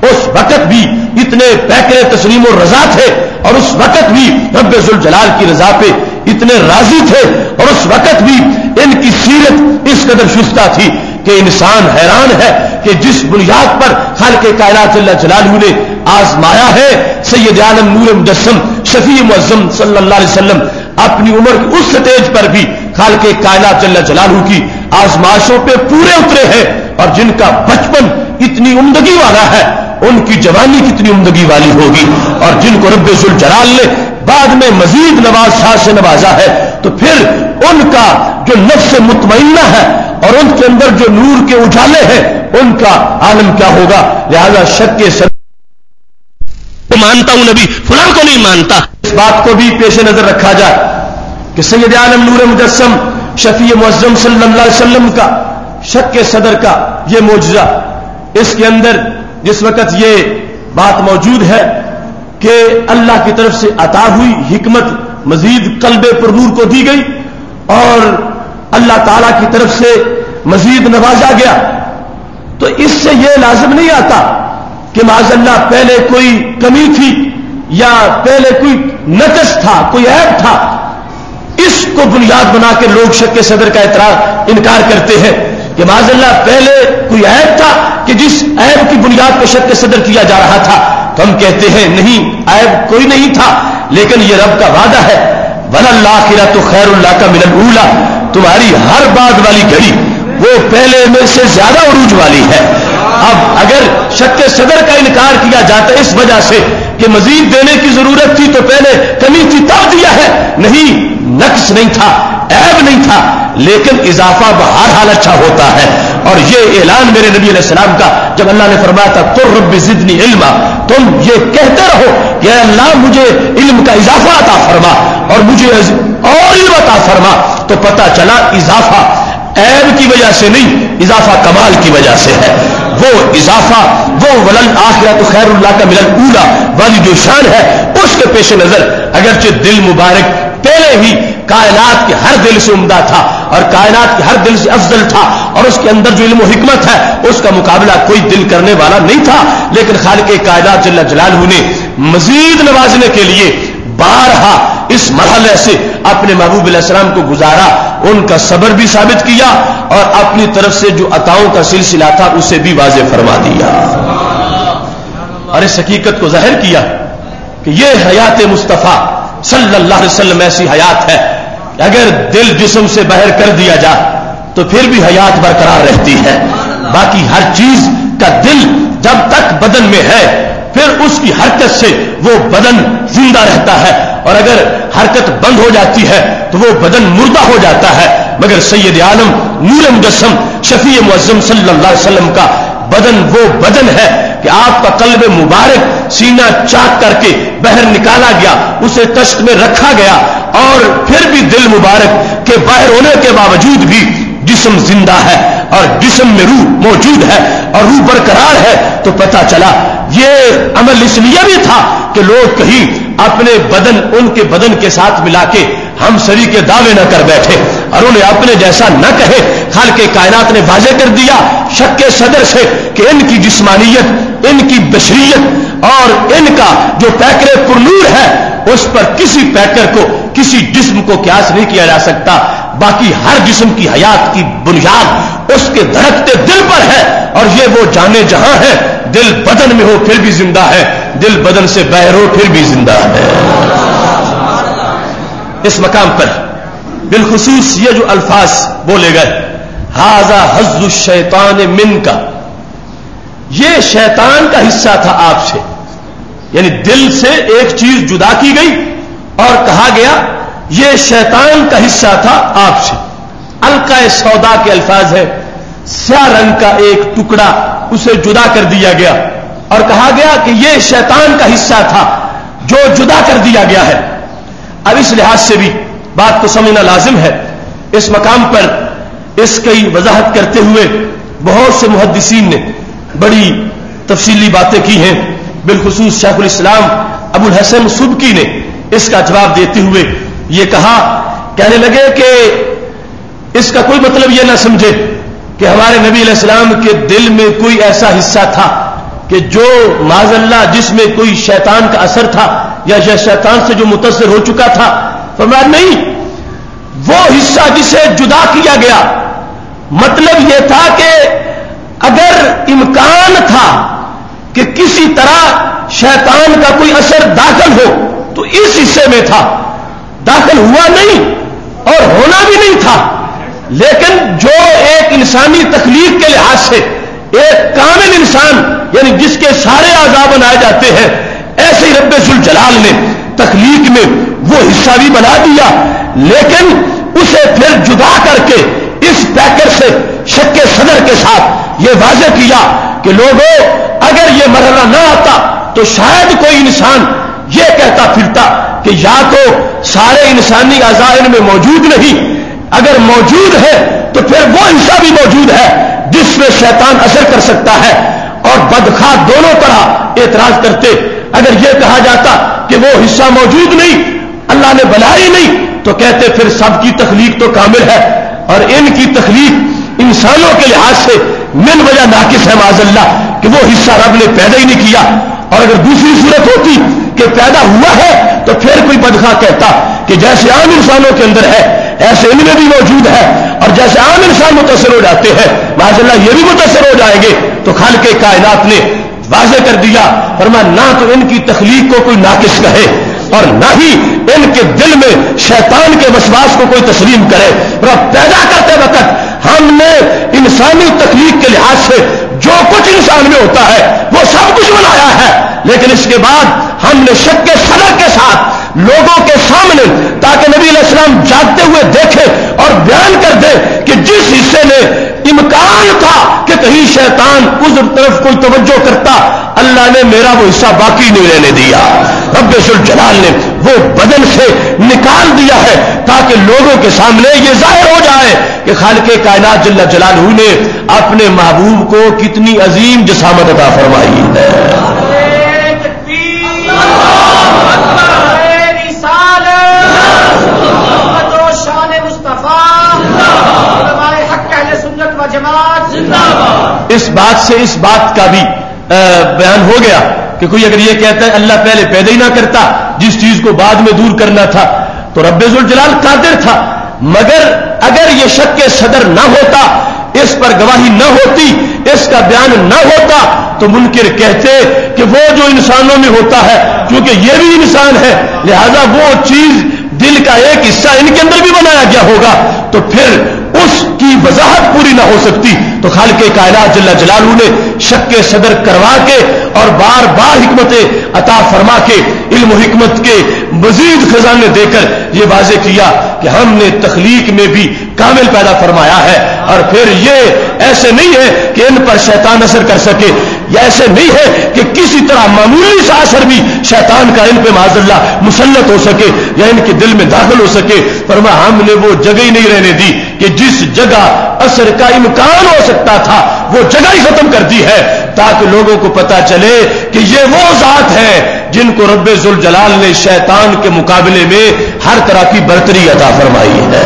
اس وقت بھی اتنے پیکرے تسلیم و رضا تھے، اور اس وقت بھی رب ذوالجلال کی رضا پہ اتنے راضی تھے، اور اس وقت بھی ان کی سیرت اس قدر شستہ تھی کہ انسان حیران ہے کہ جس بنیاد پر خالق کائنات جل جلالہ نے آزمایا ہے سید عالم نور مجسم شفیع معظم صلی اللہ علیہ وسلم اپنی عمر کی اس سٹیج پر بھی خالق کائنات جل جلالہ کی آزمائشوں پہ پورے اترے ہیں، اور جن کا بچپن اتنی عمدگی والا ہے ان کی جوانی کتنی عمدگی والی ہوگی، اور جن کو رب ذوالجلال نے بعد میں مزید نواز سے نوازا ہے تو پھر ان کا جو نفس مطمئنہ ہے اور ان کے اندر جو نور کے اجالے ہیں ان کا عالم کیا ہوگا۔ لہذا شک کے سب کو مانتا ہوں نبی فلاں کو نہیں مانتا، اس بات کو بھی پیش نظر رکھا جائے کہ سید عالم نور مجسم شفیع معظم صلی اللہ علیہ وسلم کا شک کے صدر کا یہ معجزہ، اس کے اندر جس وقت یہ بات موجود ہے کہ اللہ کی طرف سے عطا ہوئی حکمت مزید قلب پر نور کو دی گئی اور اللہ تعالی کی طرف سے مزید نوازا گیا، تو اس سے یہ لازم نہیں آتا کہ معاذ اللہ پہلے کوئی کمی تھی یا پہلے کوئی نقص تھا، کوئی عیب تھا۔ اس کو بنیاد بنا کے لوگ شک کے صدر کا اعتراض انکار کرتے ہیں کہ معاذ اللہ پہلے کوئی عیب تھا کہ جس عیب کی بنیاد پہ شک کے صدر کیا جا رہا تھا، تو ہم کہتے ہیں نہیں، عیب کوئی نہیں تھا، لیکن یہ رب کا وعدہ ہے وَلَلْآخِرَةُ خَيْرٌ لَكَ مِنَ الْأُولَىٰ، تمہاری ہر بعد والی گھڑی وہ پہلے میں سے زیادہ عروج والی ہے۔ اب اگر شک کے صدر کا انکار کیا جاتا ہے اس وجہ سے کہ مزید دینے کی ضرورت تھی تو پہلے کمی تھی تب دیا ہے، نہیں، نقص نہیں تھا، عیب نہیں تھا، لیکن اضافہ بہرحال اچھا ہوتا ہے۔ اور یہ اعلان میرے نبی علیہ السلام کا جب اللہ نے فرمایا تھا قُل رَبِّ زِدْنِی عِلْمًا، تم یہ کہتے رہو کہ اے اللہ مجھے علم کا اضافہ عطا فرما اور مجھے اور علم عطا فرما، تو پتہ چلا اضافہ عیب کی وجہ سے نہیں، اضافہ کمال کی وجہ سے ہے۔ وہ اضافہ وہ وَلَلْآخِرَةُ خَيْرٌ لَكَ مِنَ الْأُولَىٰ والی جو شان ہے اس کے پیش نظر اگرچہ دل مبارک پہلے ہی کائنات کے ہر دل سے عمدہ تھا اور کائنات کے ہر دل سے افضل تھا اور اس کے اندر جو علم و حکمت ہے اس کا مقابلہ کوئی دل کرنے والا نہیں تھا، لیکن خالق کائنات جل جلالہ نے مزید نوازنے کے لیے بارہا اس مرحلے سے اپنے محبوب علیہ السلام کو گزارا، ان کا صبر بھی ثابت کیا اور اپنی طرف سے جو عطاؤں کا سلسلہ تھا اسے بھی واضح فرما دیا اور اس حقیقت کو ظاہر کیا کہ یہ حیات مصطفیٰ صلی اللہ علیہ وسلم ایسی حیات ہے کہ اگر دل جسم سے باہر کر دیا جائے تو پھر بھی حیات برقرار رہتی ہے، باقی ہر چیز کا دل جب تک بدن میں ہے پھر اس کی حرکت سے وہ بدن زندہ رہتا ہے، اور اگر حرکت بند ہو جاتی ہے تو وہ بدن مردہ ہو جاتا ہے، مگر سید عالم نور مجسم شفیع معظم صلی اللہ علیہ وسلم کا بدن وہ بدن ہے کہ آپ کا قلب مبارک سینہ چاک کر کے باہر نکالا گیا، اسے تشت میں رکھا گیا، اور پھر بھی دل مبارک کے باہر ہونے کے باوجود بھی جسم زندہ ہے اور جسم میں روح موجود ہے اور روح برقرار ہے، تو پتہ چلا یہ عمل اس لیے بھی تھا کہ لوگ کہیں اپنے بدن ان کے بدن کے ساتھ ملا کے ہم سری کے دعوے نہ کر بیٹھے اور انہیں اپنے جیسا نہ کہے۔ خالق کائنات نے واضح کر دیا شک کے صدر سے کہ ان کی جسمانیت، ان کی بشریت اور ان کا جو پیکر پر نور ہے اس پر کسی پیکر کو، کسی جسم کو قیاس نہیں کیا جا سکتا، باقی ہر جسم کی حیات کی بنیاد اس کے دھڑکتے دل پر ہے، اور یہ وہ جانے جہاں ہے، دل بدن میں ہو پھر بھی زندہ ہے، دل بدن سے باہر ہو پھر بھی زندہ ہے۔ اس مقام پر بالخصوص یہ جو الفاظ بولے گئے ھذا حظ الشیطان منک، یہ شیطان کا حصہ تھا آپ سے، یعنی دل سے ایک چیز جدا کی گئی اور کہا گیا یہ شیطان کا حصہ تھا آپ سے۔ القا سودا کے الفاظ ہے، سیاہ رنگ کا ایک ٹکڑا اسے جدا کر دیا گیا اور کہا گیا کہ یہ شیطان کا حصہ تھا جو جدا کر دیا گیا ہے۔ اب اس لحاظ سے بھی بات کو سمجھنا لازم ہے، اس مقام پر اس کی وضاحت کرتے ہوئے بہت سے محدثین نے بڑی تفصیلی باتیں کی ہیں، بالخصوص شیخ الاسلام ابو الحسن سبکی نے اس کا جواب دیتے ہوئے یہ کہا، کہنے لگے کہ اس کا کوئی مطلب یہ نہ سمجھے کہ ہمارے نبی علیہ السلام کے دل میں کوئی ایسا حصہ تھا کہ جو معاذ اللہ جس میں کوئی شیطان کا اثر تھا یا شیطان سے جو متاثر ہو چکا تھا، فرمایا نہیں، وہ حصہ جسے جدا کیا گیا، مطلب یہ تھا کہ اگر امکان تھا کہ کسی طرح شیطان کا کوئی اثر داخل ہو تو اس حصے میں تھا، داخل ہوا نہیں اور ہونا بھی نہیں تھا، لیکن جو ایک انسانی تخلیق کے لحاظ سے ایک کامل انسان یعنی جس کے سارے اعضاء بنائے جاتے ہیں، ایسے ہی رب ذوالجلال نے تخلیق میں وہ حصہ بھی بنا دیا، لیکن اسے پھر جدا کر کے اس پیکر سے شک صدر کے ساتھ یہ واضح کیا کہ لوگوں اگر یہ مرحلہ نہ آتا تو شاید کوئی انسان یہ کہتا پھرتا کہ یا تو سارے انسانی اعضاء ان میں موجود نہیں، اگر موجود ہے تو پھر وہ حصہ بھی موجود ہے جس میں شیطان اثر کر سکتا ہے، اور بدخواہ دونوں طرح اعتراض کرتے۔ اگر یہ کہا جاتا کہ وہ حصہ موجود نہیں، اللہ نے بنایا نہیں، تو کہتے پھر سب کی تخلیق تو کامل ہے اور ان کی تخلیق انسانوں کے لحاظ سے من وجہ ناقص ہے معاذ اللہ کہ وہ حصہ رب نے پیدا ہی نہیں کیا۔ اور اگر دوسری صورت ہوتی کہ پیدا ہوا ہے تو پھر کوئی بدخواہ کہتا کہ جیسے عام انسانوں کے اندر ہے ایسے ان میں بھی موجود ہے، اور جیسے عام انسان متاثر ہو جاتے ہیں معاذ اللہ یہ بھی متاثر ہو جائیں گے۔ تو خالق کائنات نے واضح کر دیا، فرمایا نہ تو ان کی تخلیق کو کوئی ناقص کہے اور نہ ہی ان کے دل میں شیطان کے وسواس کو کوئی تسلیم کرے۔ اور پیدا کرتے وقت ہم نے انسانی تخلیق کے لحاظ سے جو کچھ انسان میں ہوتا ہے وہ سب کچھ بنایا ہے، لیکن اس کے بعد ہم نے شک صدر کے ساتھ لوگوں کے سامنے تاکہ نبی علیہ السلام جاگتے ہوئے دیکھے اور بیان کر دے کہ جس حصے میں امکان تھا کہ کہیں شیطان اس طرف کوئی توجہ کرتا، اللہ نے میرا وہ حصہ باقی نہیں رہنے دیا، رب ذوالجلال نے وہ بدن سے نکال دیا ہے تاکہ لوگوں کے سامنے یہ ظاہر ہو جائے کہ خالق کائنات جل جلالہ نے اپنے محبوب کو کتنی عظیم جسامت عطا فرمائی ہے۔ اس بات سے اس بات کا بھی بیان ہو گیا کہ کوئی اگر یہ کہتا ہے اللہ پہلے پیدا ہی نہ کرتا جس چیز کو بعد میں دور کرنا تھا تو رب ذوالجلال قادر تھا، مگر اگر یہ شک صدر نہ ہوتا، اس پر گواہی نہ ہوتی، اس کا بیان نہ ہوتا تو منکر کہتے کہ وہ جو انسانوں میں ہوتا ہے کیونکہ یہ بھی انسان ہے لہذا وہ چیز دل کا ایک حصہ ان کے اندر بھی بنایا گیا ہوگا تو پھر اس کی وضاحت پوری نہ ہو سکتی۔ تو خالق کائنات جل جلالہ نے شک صدر کروا کے اور بار بار حکمت عطا فرما کے علم و حکمت کے مزید خزانے دے کر یہ واضح کیا کہ ہم نے تخلیق میں بھی کامل پیدا فرمایا ہے، اور پھر یہ ایسے نہیں ہے کہ ان پر شیطان اثر کر سکے، یا ایسے نہیں ہے کہ کسی طرح معمولی سا اثر بھی شیطان کا ان پہ معاذ اللہ مسلط ہو سکے یا ان کے دل میں داخل ہو سکے۔ فرمایا ہم نے وہ جگہ ہی نہیں رہنے دی کہ جس جگہ اثر کا امکان ہو سکتا تھا وہ جگہ ہی ختم کر دی ہے تاکہ لوگوں کو پتا چلے کہ یہ وہ ذات ہے جن کو رب ذوالجلال نے شیطان کے مقابلے میں ہر طرح کی برتری عطا فرمائی ہے۔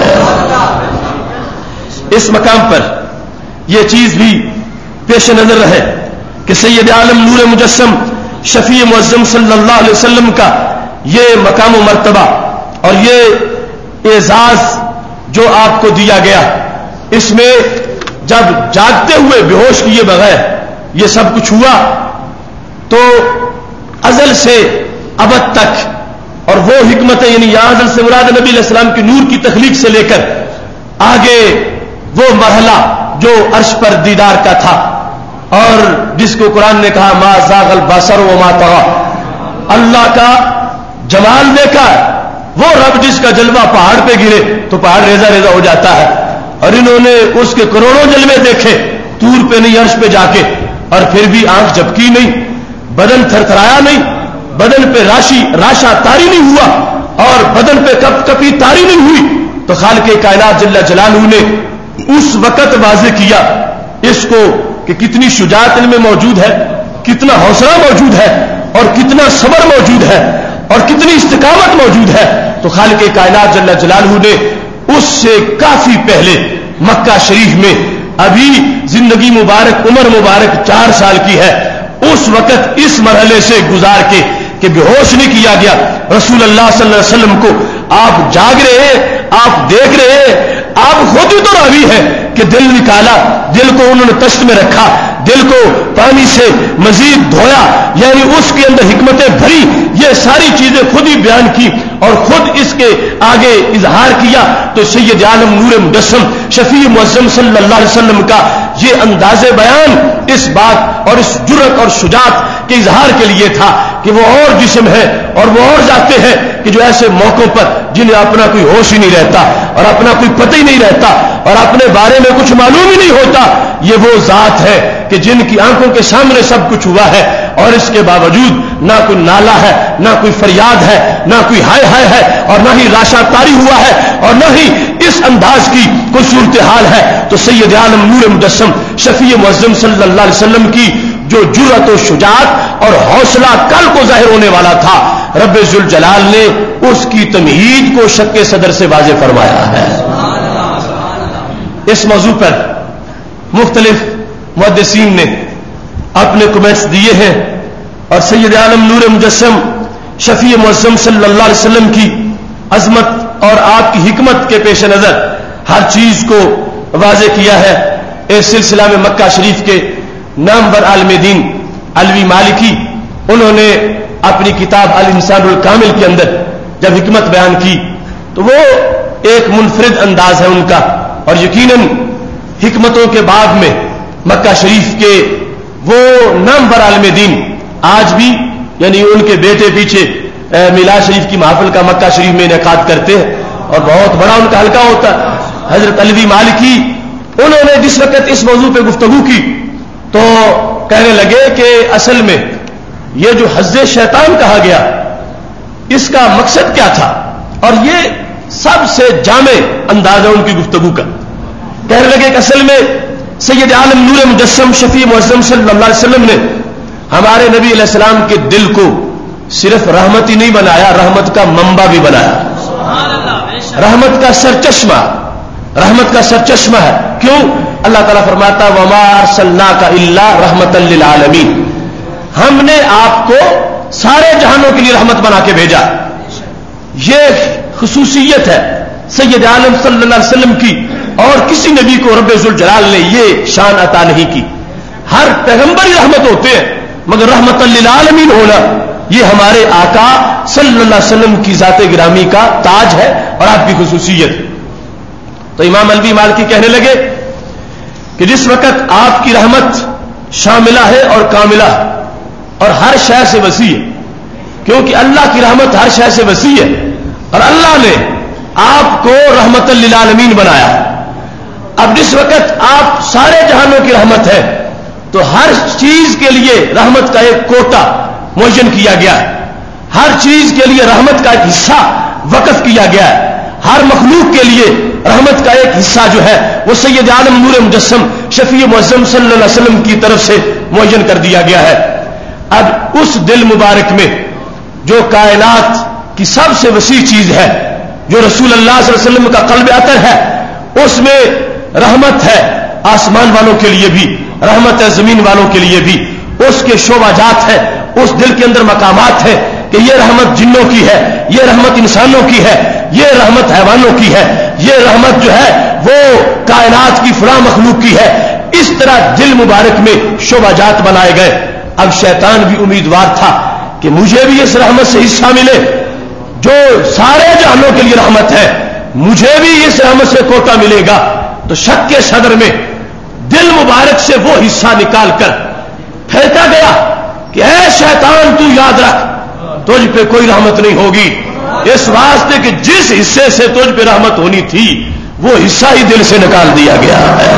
اس مقام پر یہ چیز بھی پیش نظر رہے کہ سید عالم نور مجسم شفیع معظم صلی اللہ علیہ وسلم کا یہ مقام و مرتبہ اور یہ اعزاز جو آپ کو دیا گیا، اس میں جب جاگتے ہوئے بے ہوش کیے بغیر یہ سب کچھ ہوا تو ازل سے ابد تک، اور وہ حکمت یعنی یا ازل سے مراد نبی علیہ السلام کی نور کی تخلیق سے لے کر آگے وہ مرحلہ جو عرش پر دیدار کا تھا اور جس کو قرآن نے کہا ما زاغ البصر وما طغى، اللہ کا جمال دیکھا، وہ رب جس کا جلوہ پہاڑ پہ گرے تو پہاڑ ریزہ ریزہ ہو جاتا ہے، اور انہوں نے اس کے کروڑوں جلوے دیکھے طور پہ نہیں عرش پہ جا کے، اور پھر بھی آنکھ جھپکی نہیں، بدن تھر تھرایا نہیں، بدن پہ راشا تاری نہیں ہوا اور بدن پہ کپ کپی تاری نہیں ہوئی۔ تو خالق کائنات جل جلالہ نے اس وقت واضح کیا اس کو کہ کتنی شجاعت ان میں موجود ہے، کتنا حوصلہ موجود ہے اور کتنا صبر موجود ہے اور کتنی استقامت موجود ہے۔ تو خالق کائنات جل جلالہ نے اس سے کافی پہلے مکہ شریف میں ابھی زندگی مبارک عمر مبارک 4 سال کی ہے، اس وقت اس مرحلے سے گزار کے کہ بے ہوش نہیں کیا گیا رسول اللہ صلی اللہ علیہ وسلم کو آپ جاگ رہے ہیں، آپ دیکھ رہے ہیں، آپ خود ہی تو راوی ہیں کہ دل نکالا، دل کو انہوں نے تشت میں رکھا، دل کو پانی سے مزید دھویا، یعنی اس کے اندر حکمتیں بھری، یہ ساری چیزیں خود ہی بیان کی اور خود اس کے آگے اظہار کیا. تو سید عالم نور مجسم شفیع معظم صلی اللہ علیہ وسلم کا یہ انداز بیان اس بات اور اس جرأت اور شجاعت کے اظہار کے لیے تھا کہ وہ اور جسم ہے اور وہ اور ذاتیں ہیں کہ جو ایسے موقعوں پر جنہیں اپنا کوئی ہوش ہی نہیں رہتا اور اپنا کوئی پتہ ہی نہیں رہتا اور اپنے بارے میں کچھ معلوم ہی نہیں ہوتا، یہ وہ ذات ہے کہ جن کی آنکھوں کے سامنے سب کچھ ہوا ہے اور اس کے باوجود نہ کوئی نالا ہے، نہ کوئی فریاد ہے، نہ کوئی ہائے ہائے ہے، اور نہ ہی لاشا تاری ہوا ہے، اور نہ ہی اس انداز کی کوئی صورتحال ہے. تو سید عالم نور مجسم شفیع معظم صلی اللہ علیہ وسلم کی جو جرأت و شجاعت اور حوصلہ کل کو ظاہر ہونے والا تھا، رب ذوالجلال نے اس کی تمہید کو شق صدر سے واضح فرمایا ہے. اس موضوع پر مختلف محدثین نے اپنے کمنٹس دیے ہیں اور سید عالم نور مجسم شفیع معظم صلی اللہ علیہ وسلم کی عظمت اور آپ کی حکمت کے پیش نظر ہر چیز کو واضح کیا ہے. اس سلسلہ میں مکہ شریف کے نامور عالم دین علوی مالکی انہوں نے اپنی کتاب الانسان الکامل کے اندر جب حکمت بیان کی تو وہ ایک منفرد انداز ہے ان کا، اور یقیناً حکمتوں کے بعد میں مکہ شریف کے وہ نامور عالم دین آج بھی یعنی ان کے بیٹے پیچھے میلاد شریف کی محفل کا مکہ شریف میں انعقاد کرتے ہیں اور بہت بڑا ان کا حلقہ ہوتا ہے. حضرت علوی مالکی انہوں نے جس وقت اس موضوع پہ گفتگو کی تو کہنے لگے کہ اصل میں یہ جو حظ شیطان کہا گیا اس کا مقصد کیا تھا، اور یہ سب سے جامع انداز ہے ان کی گفتگو کا. کہنے لگے کہ اصل میں سید عالم نور مجسم شفیع معظم صلی اللہ علیہ وسلم نے ہمارے نبی علیہ السلام کے دل کو صرف رحمت ہی نہیں بنایا، رحمت کا منبع بھی بنایا، رحمت کا سرچشمہ، رحمت کا سرچشمہ ہے. کیوں؟ اللہ تعالیٰ فرماتا وما ارسلناک الا رحمتا للعالمین، ہم نے آپ کو سارے جہانوں کے لیے رحمت بنا کے بھیجا. یہ خصوصیت ہے سید عالم صلی اللہ علیہ وسلم کی، اور کسی نبی کو رب ذوالجلال نے یہ شان عطا نہیں کی. ہر پیغمبر ہی رحمت ہوتے ہیں مگر رحمت للعالمین ہونا یہ ہمارے آقا صلی اللہ علیہ وسلم کی ذات گرامی کا تاج ہے اور آپ کی خصوصیت. تو امام علوی مالکی کہنے لگے کہ جس وقت آپ کی رحمت شاملہ ہے اور کاملہ ہے اور ہر شے سے وسیع ہے، کیونکہ اللہ کی رحمت ہر شے سے وسیع ہے اور اللہ نے آپ کو رحمت للعالمین بنایا. اب جس وقت آپ سارے جہانوں کی رحمت ہے تو ہر چیز کے لیے رحمت کا ایک کوٹا معین کیا گیا ہے، ہر چیز کے لیے رحمت کا ایک حصہ وقف کیا گیا ہے، ہر مخلوق کے لیے رحمت کا ایک حصہ جو ہے وہ سید عالم نور مجسم شفیع معظم صلی اللہ علیہ وسلم کی طرف سے معین کر دیا گیا ہے. اب اس دل مبارک میں جو کائنات کی سب سے وسیع چیز ہے، جو رسول اللہ صلی اللہ علیہ وسلم کا قلب اطہر ہے، اس میں رحمت ہے آسمان والوں کے لیے بھی، رحمت ہے زمین والوں کے لیے بھی. اس کے شعبہ جات ہے، اس دل کے اندر مقامات ہے کہ یہ رحمت جنوں کی ہے، یہ رحمت انسانوں کی ہے، یہ رحمت حیوانوں کی ہے، یہ رحمت جو ہے وہ کائنات کی فلاں مخلوق کی ہے. اس طرح دل مبارک میں شعبہ جات بنائے گئے. اب شیطان بھی امیدوار تھا کہ مجھے بھی اس رحمت سے حصہ ملے جو سارے جہانوں کے لیے رحمت ہے، مجھے بھی اس رحمت سے کوٹا ملے گا. تو شک کے صدر میں دل مبارک سے وہ حصہ نکال کر پھینکا گیا کہ اے شیطان تو یاد رکھ تجھ پہ کوئی رحمت نہیں ہوگی، اس واسطے کہ جس حصے سے تجھ پہ رحمت ہونی تھی وہ حصہ ہی دل سے نکال دیا گیا ہے.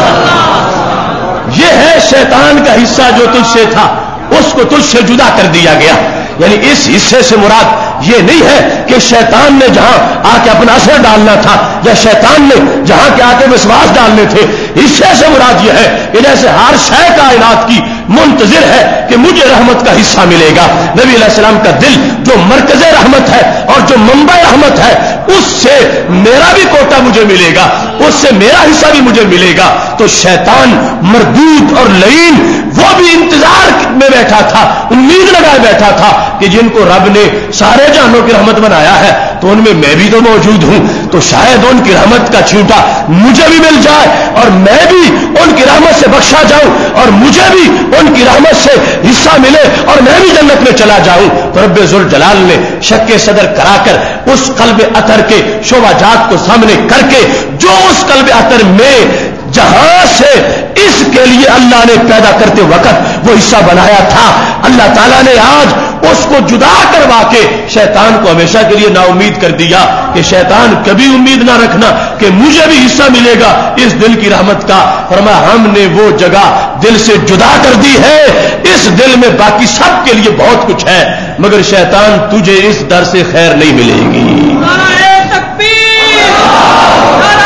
یہ ہے شیطان کا حصہ جو تجھ سے تھا، اس کو تجھ سے جدا کر دیا گیا. یعنی اس حصے سے مراد یہ نہیں ہے کہ شیطان نے جہاں آ کے اپنا اثر ڈالنا تھا یا شیطان نے جہاں کے آ کے وسواس ڈالنے تھے. حصے سے مراد یہ ہے کہ جیسے ہر شے کائنات کی منتظر ہے کہ مجھے رحمت کا حصہ ملے گا. نبی علیہ السلام کا دل جو مرکز رحمت ہے اور جو منبع رحمت ہے اس سے میرا بھی کوٹا مجھے ملے گا، اس سے میرا حصہ بھی مجھے ملے گا. تو شیطان مردود اور لعین وہ بھی انتظار میں بیٹھا تھا، امید لگائے بیٹھا تھا کہ جن کو رب نے سارے جہانوں کی رحمت بنایا ہے تو ان میں بھی تو موجود ہوں، تو شاید ان کی رحمت کا چھینٹا مجھے بھی مل جائے اور میں بھی ان کی رحمت سے بخشا جاؤں اور مجھے بھی ان کی رحمت سے حصہ ملے اور میں بھی جنت میں چلا جاؤں. تو رب ذوالجلال نے شک صدر کرا کر اس قلب اطہر کے شعبہ جات کو سامنے کر کے جو اس قلب اطہر میں جہاں سے اس کے لیے اللہ نے پیدا کرتے وقت وہ حصہ بنایا تھا، اللہ تعالیٰ نے آج اس کو جدا کروا کے شیطان کو ہمیشہ کے لیے نا امید کر دیا کہ شیطان کبھی امید نہ رکھنا کہ مجھے بھی حصہ ملے گا اس دل کی رحمت کا. فرمایا ہم نے وہ جگہ دل سے جدا کر دی ہے، اس دل میں باقی سب کے لیے بہت کچھ ہے مگر شیطان تجھے اس در سے خیر نہیں ملے گی. نعرہ تکبیر، نعرہ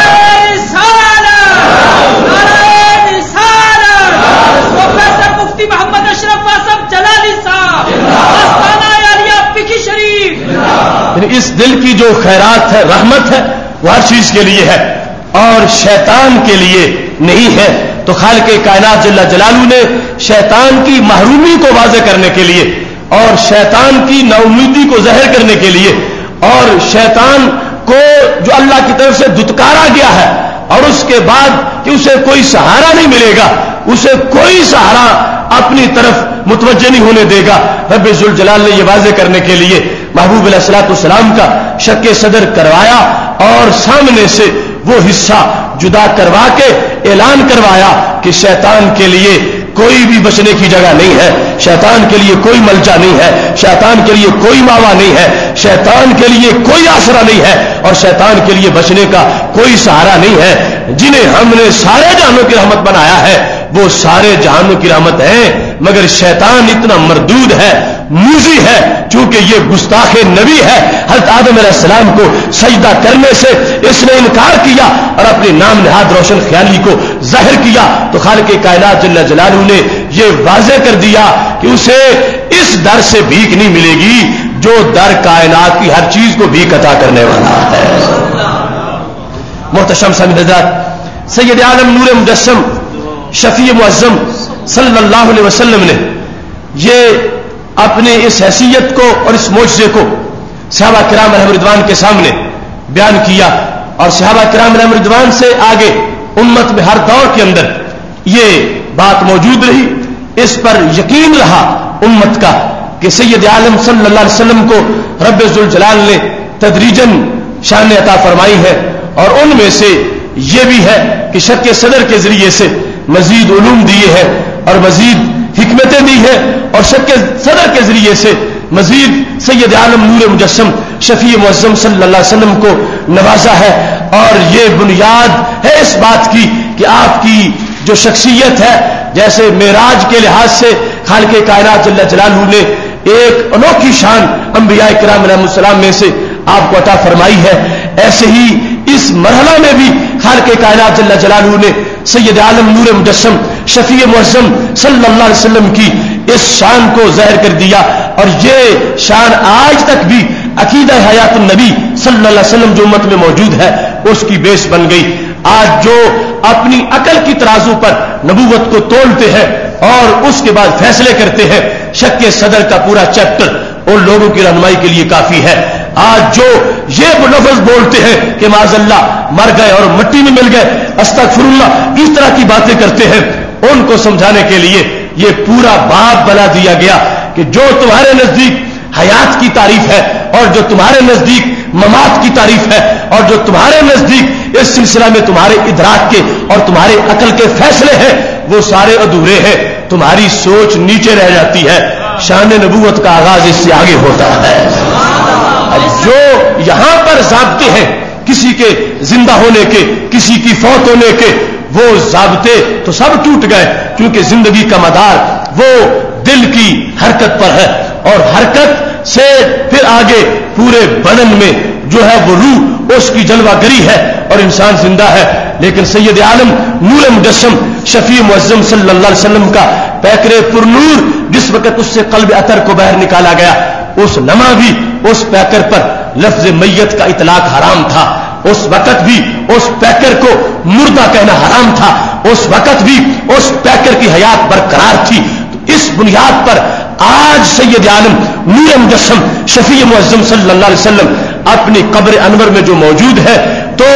مفتی محمد اشرف صاحب جلالی صاحب آستانہ عالیہ فقہ شریف. اس دل کی جو خیرات ہے، رحمت ہے، وہ ہر چیز کے لیے ہے اور شیطان کے لیے نہیں ہے. تو خالق کائنات جل جلالہ نے شیطان کی محرومی کو واضح کرنے کے لیے اور شیطان کی نا امیدی کو ظاہر کرنے کے لیے اور شیطان کو جو اللہ کی طرف سے دھتکارا گیا ہے اور اس کے بعد کہ اسے کوئی سہارا نہیں ملے گا، اسے کوئی سہارا اپنی طرف متوجہ نہیں ہونے دے گا، رب ذوالجلال نے یہ واضح کرنے کے لیے محبوب علیہ الصلوۃ والسلام کا شق صدر کروایا اور سامنے سے وہ حصہ جدا کروا کے اعلان کروایا کہ شیطان کے لیے کوئی بھی بچنے کی جگہ نہیں ہے، شیطان کے لیے کوئی ملجا نہیں ہے، شیطان کے لیے کوئی ماوا نہیں ہے، شیطان کے لیے کوئی آسرا نہیں ہے اور شیطان کے لیے بچنے کا کوئی سہارا نہیں ہے. جنہیں ہم نے سارے جہانوں کی رحمت بنایا ہے وہ سارے جہانوں کی رحمت ہے مگر شیطان اتنا مردود ہے، موذی ہے، چونکہ یہ گستاخ نبی ہے. حضرت آدم علیہ السلام کو سجدہ کرنے سے اس نے انکار کیا اور اپنی نام نہاد روشن خیالی کو ظاہر کیا تو خالق کائنات جل جلالہ نے یہ واضح کر دیا کہ اسے اس در سے بھیک نہیں ملے گی جو در کائنات کی ہر چیز کو بھیک عطا کرنے والا ہے. محتشم سامعین حضرات، سید عالم نور مجسم شفیع معظم صلی اللہ علیہ وسلم نے یہ اپنی اس حیثیت کو اور اس معجزے کو صحابہ کرام علیہم رضوان کے سامنے بیان کیا اور صحابہ کرام علیہم رضوان سے آگے امت میں ہر دور کے اندر یہ بات موجود رہی، اس پر یقین رہا امت کا کہ سید عالم صلی اللہ علیہ وسلم کو رب ذوالجلال نے تدریجاً شان عطا فرمائی ہے اور ان میں سے یہ بھی ہے کہ شق صدر کے ذریعے سے مزید علوم دیے ہیں اور مزید حکمتیں دی ہیں اور شق صدر کے ذریعے سے مزید سید عالم نور مجسم شفیع معظم صلی اللہ علیہ وسلم کو نوازا ہے. اور یہ بنیاد ہے اس بات کی کہ آپ کی جو شخصیت ہے جیسے معراج کے لحاظ سے خالق کائنات جل جلالہ نے ایک انوکھی شان انبیاء کرام علیہ السلام میں سے آپ کو عطا فرمائی ہے، ایسے ہی اس مرحلہ میں بھی خالق کائنات جل جلالہ نے سید عالم نور مجسم شفیع معظم صلی اللہ علیہ وسلم کی اس شان کو ظاہر کر دیا اور یہ شان آج تک بھی عقیدہ حیات النبی صلی اللہ علیہ وسلم جو امت میں موجود ہے اس کی بیس بن گئی. آج جو اپنی عقل کی ترازو پر نبوت کو تولتے ہیں اور اس کے بعد فیصلے کرتے ہیں، شق صدر کا پورا چیپٹر ان لوگوں کی رہنمائی کے لیے کافی ہے. آج جو یہ لفظ بولتے ہیں کہ معاذ اللہ مر گئے اور مٹی میں مل گئے، استغفر اللہ، اس طرح کی باتیں کرتے ہیں، ان کو سمجھانے کے لیے یہ پورا باب بنا دیا گیا کہ جو تمہارے نزدیک حیات کی تعریف ہے اور جو تمہارے نزدیک ممات کی تعریف ہے اور جو تمہارے نزدیک اس سلسلہ میں تمہارے ادراک کے اور تمہارے عقل کے فیصلے ہیں وہ سارے ادھورے ہیں، تمہاری سوچ نیچے رہ جاتی ہے. شان نبوت کا آغاز اس سے آگے ہوتا ہے. جو یہاں پر ضابطے ہیں کسی کے زندہ ہونے کے، کسی کی فوت ہونے کے، وہ ضابطے تو سب ٹوٹ گئے کیونکہ زندگی کا مدار وہ دل کی حرکت پر ہے اور حرکت سے پھر آگے پورے بدن میں جو ہے وہ روح اس کی جلوہ گری ہے اور انسان زندہ ہے. لیکن سید عالم نور مجسم شفیع معظم صلی اللہ علیہ وسلم کا پیکر پر نور جس وقت اس سے قلب اطہر کو باہر نکالا گیا اس لمحہ بھی اس پیکر پر لفظ میت کا اطلاق حرام تھا، اس وقت بھی اس پیکر کو مردہ کہنا حرام تھا، اس وقت بھی اس پیکر کی حیات برقرار تھی۔ تو اس بنیاد پر آج سید عالم نور مجسم شفیع معظم صلی اللہ علیہ وسلم اپنی قبر انور میں جو موجود ہے، تو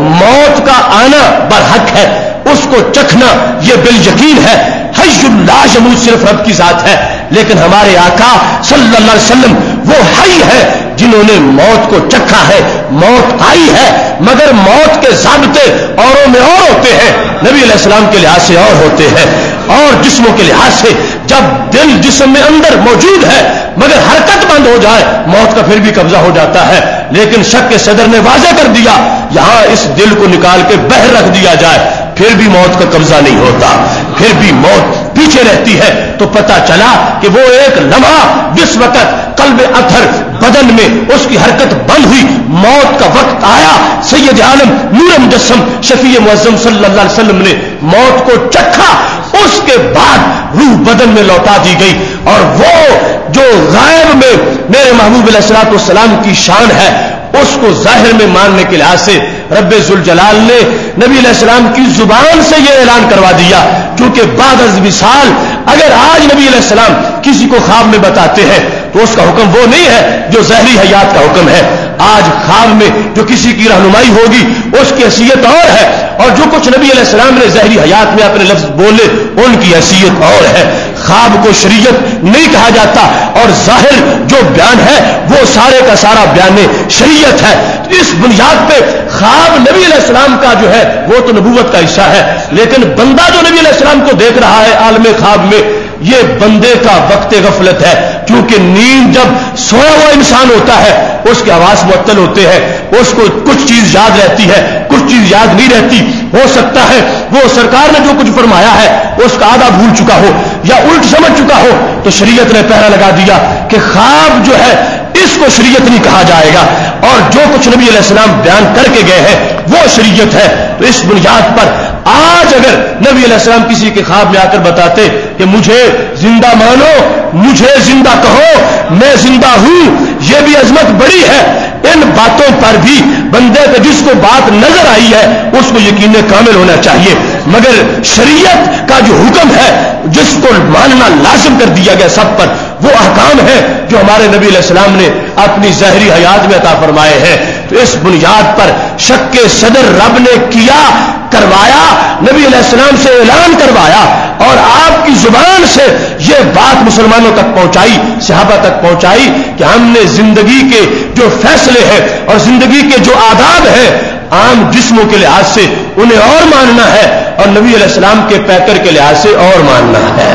موت کا آنا برحق ہے، اس کو چکھنا یہ بالیقین ہے۔ حی لا یموت صرف رب کی ذات ہے، لیکن ہمارے آقا صلی اللہ علیہ وسلم وہ حی ہے جنہوں نے موت کو چکھا ہے۔ موت آئی ہے مگر موت کے ضابطے اوروں میں اور ہوتے ہیں، نبی علیہ السلام کے لحاظ سے اور ہوتے ہیں، اور جسموں کے لحاظ سے جب دل جسم میں اندر موجود ہے مگر حرکت بند ہو جائے موت کا پھر بھی قبضہ ہو جاتا ہے۔ لیکن شک کے صدر نے واضح کر دیا، یہاں اس دل کو نکال کے بہر رکھ دیا جائے پھر بھی موت کا قبضہ نہیں ہوتا، پھر بھی موت پیچھے رہتی ہے۔ تو پتہ چلا کہ وہ ایک لمحہ جس وقت قلب اطہر بدن میں اس کی حرکت بند ہوئی، موت کا وقت آیا، سید عالم نور مجسم شفیع معظم صلی اللہ علیہ وسلم نے موت کو چکھا، اس کے بعد روح بدن میں لوٹا دی گئی۔ اور وہ جو غائب میں میرے محبوب علیہ الصلوۃ والسلام کی شان ہے، اس کو ظاہر میں ماننے کے لحاظ سے رب ذوالجلال نے نبی علیہ السلام کی زبان سے یہ اعلان کروا دیا، کیونکہ بعد از وصال اگر آج نبی علیہ السلام کسی کو خواب میں بتاتے ہیں تو اس کا حکم وہ نہیں ہے جو ظاہری حیات کا حکم ہے۔ آج خواب میں جو کسی کی رہنمائی ہوگی اس کی حیثیت اور ہے، اور جو کچھ نبی علیہ السلام نے ظاہری حیات میں اپنے لفظ بولے ان کی حیثیت اور ہے۔ خواب کو شریعت نہیں کہا جاتا، اور ظاہر جو بیان ہے وہ سارے کا سارا بیان شریعت ہے۔ اس بنیاد پہ خواب نبی علیہ السلام کا جو ہے وہ تو نبوت کا حصہ ہے، لیکن بندہ جو نبی علیہ السلام کو دیکھ رہا ہے عالم خواب میں، یہ بندے کا وقت غفلت ہے، کیونکہ نیند جب سویا ہوا انسان ہوتا ہے اس کے حواس معطل ہوتے ہیں، اس کو کچھ چیز یاد رہتی ہے، کچھ چیز یاد نہیں رہتی۔ ہو سکتا ہے وہ سرکار نے جو کچھ فرمایا ہے اس کا آدھا بھول چکا ہو یا الٹ سمجھ چکا ہو، تو شریعت نے پہرا لگا دیا کہ خواب جو ہے اس کو شریعت نہیں کہا جائے گا، اور جو کچھ نبی علیہ السلام بیان کر کے گئے ہیں وہ شریعت ہے۔ تو اس بنیاد پر آج اگر نبی علیہ السلام کسی کے خواب میں آ کر بتاتے کہ مجھے زندہ مانو، مجھے زندہ کہو، میں زندہ ہوں، یہ بھی عظمت بڑی ہے۔ ان باتوں پر بھی بندے کو جس کو بات نظر آئی ہے اس کو یقین کامل ہونا چاہیے، مگر شریعت کا جو حکم ہے جس کو ماننا لازم کر دیا گیا سب پر، وہ احکام ہے جو ہمارے نبی علیہ السلام نے اپنی ظاہری حیات میں عطا فرمائے ہیں۔ تو اس بنیاد پر شک کے صدر رب نے کیا، کروایا، نبی علیہ السلام سے اعلان کروایا، اور آپ کی زبان سے یہ بات مسلمانوں تک پہنچائی، صحابہ تک پہنچائی کہ ہم نے زندگی کے جو فیصلے ہیں اور زندگی کے جو آداب ہیں عام جسموں کے لحاظ سے انہیں اور ماننا ہے، اور نبی علیہ السلام کے پیکر کے لحاظ سے اور ماننا ہے۔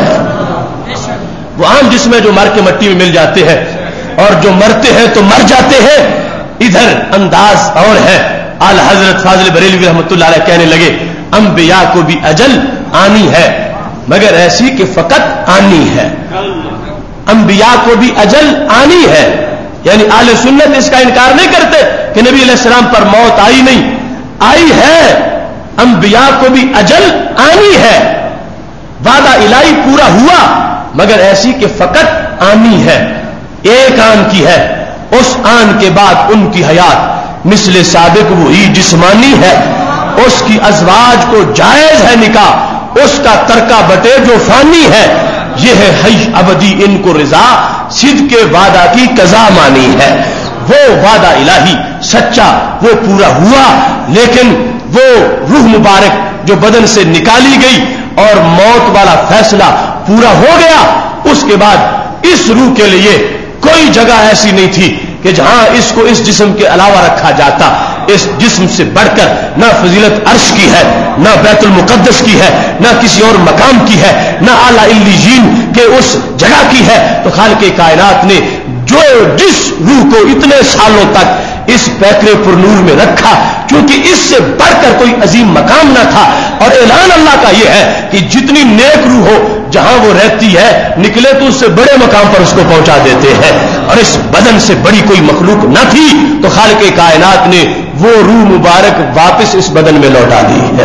وہ عام جسم ہے جو مر کے مٹی میں مل جاتے ہیں، اور جو مرتے ہیں تو مر جاتے ہیں، ادھر انداز اور ہے۔ اعلی حضرت فاضل بریلوی رحمۃ اللہ علیہ کہنے لگے انبیاء کو بھی اجل آنی ہے مگر ایسی کہ فقط آنی ہے، انبیاء کو بھی اجل آنی ہے، یعنی اہل سنت اس کا انکار نہیں کرتے کہ نبی علیہ السلام پر موت آئی نہیں، آئی ہے، انبیاء کو بھی اجل آنی ہے، وعدہ الہی پورا ہوا مگر ایسی کہ فقط آنی ہے، ایک آن کی ہے، اس آن کے بعد ان کی حیات مثل سابق وہی جسمانی ہے، اس کی ازواج کو جائز ہے نکاح، اس کا ترکہ بٹے جو فانی ہے، یہ ہے حی ابدی ان کو رضا، صدق کے وعدہ کی قضا مانی ہے۔ وہ وعدہ الہی سچا وہ پورا ہوا، لیکن وہ روح مبارک جو بدن سے نکالی گئی اور موت والا فیصلہ پورا ہو گیا، اس کے بعد اس روح کے لیے کوئی جگہ ایسی نہیں تھی کہ جہاں اس کو اس جسم کے علاوہ رکھا جاتا۔ اس جسم سے بڑھ کر نہ فضیلت عرش کی ہے، نہ بیت المقدس کی ہے، نہ کسی اور مقام کی ہے، نہ اعلیٰ علیین کے اس جگہ کی ہے۔ تو خالق کائنات نے جو جس روح کو اتنے سالوں تک اس پیکرے پر نور میں رکھا، کیونکہ اس سے بڑھ کر کوئی عظیم مقام نہ تھا، اور اعلان اللہ کا یہ ہے کہ جتنی نیک روح ہو جہاں وہ رہتی ہے نکلے تو اس سے بڑے مقام پر اس کو پہنچا دیتے ہیں، اور اس بدن سے بڑی کوئی مخلوق نہ تھی، تو خالق کائنات نے وہ روح مبارک واپس اس بدن میں لوٹا دی ہے۔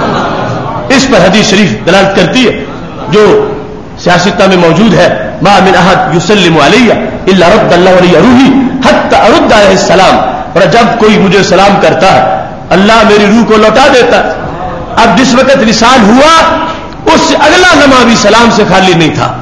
اس پر حدیث شریف دلالت کرتی ہے جو سیاستہ میں موجود ہے، ما من احد یسلم علیہ الا رد اللہ علیہ روحی حتی ارد علیہ السلام، اور جب کوئی مجھے سلام کرتا ہے اللہ میری روح کو لوٹا دیتا. اب جس وقت وصال ہوا اس سے اگلا لمحہ بھی سلام سے خالی نہیں تھا.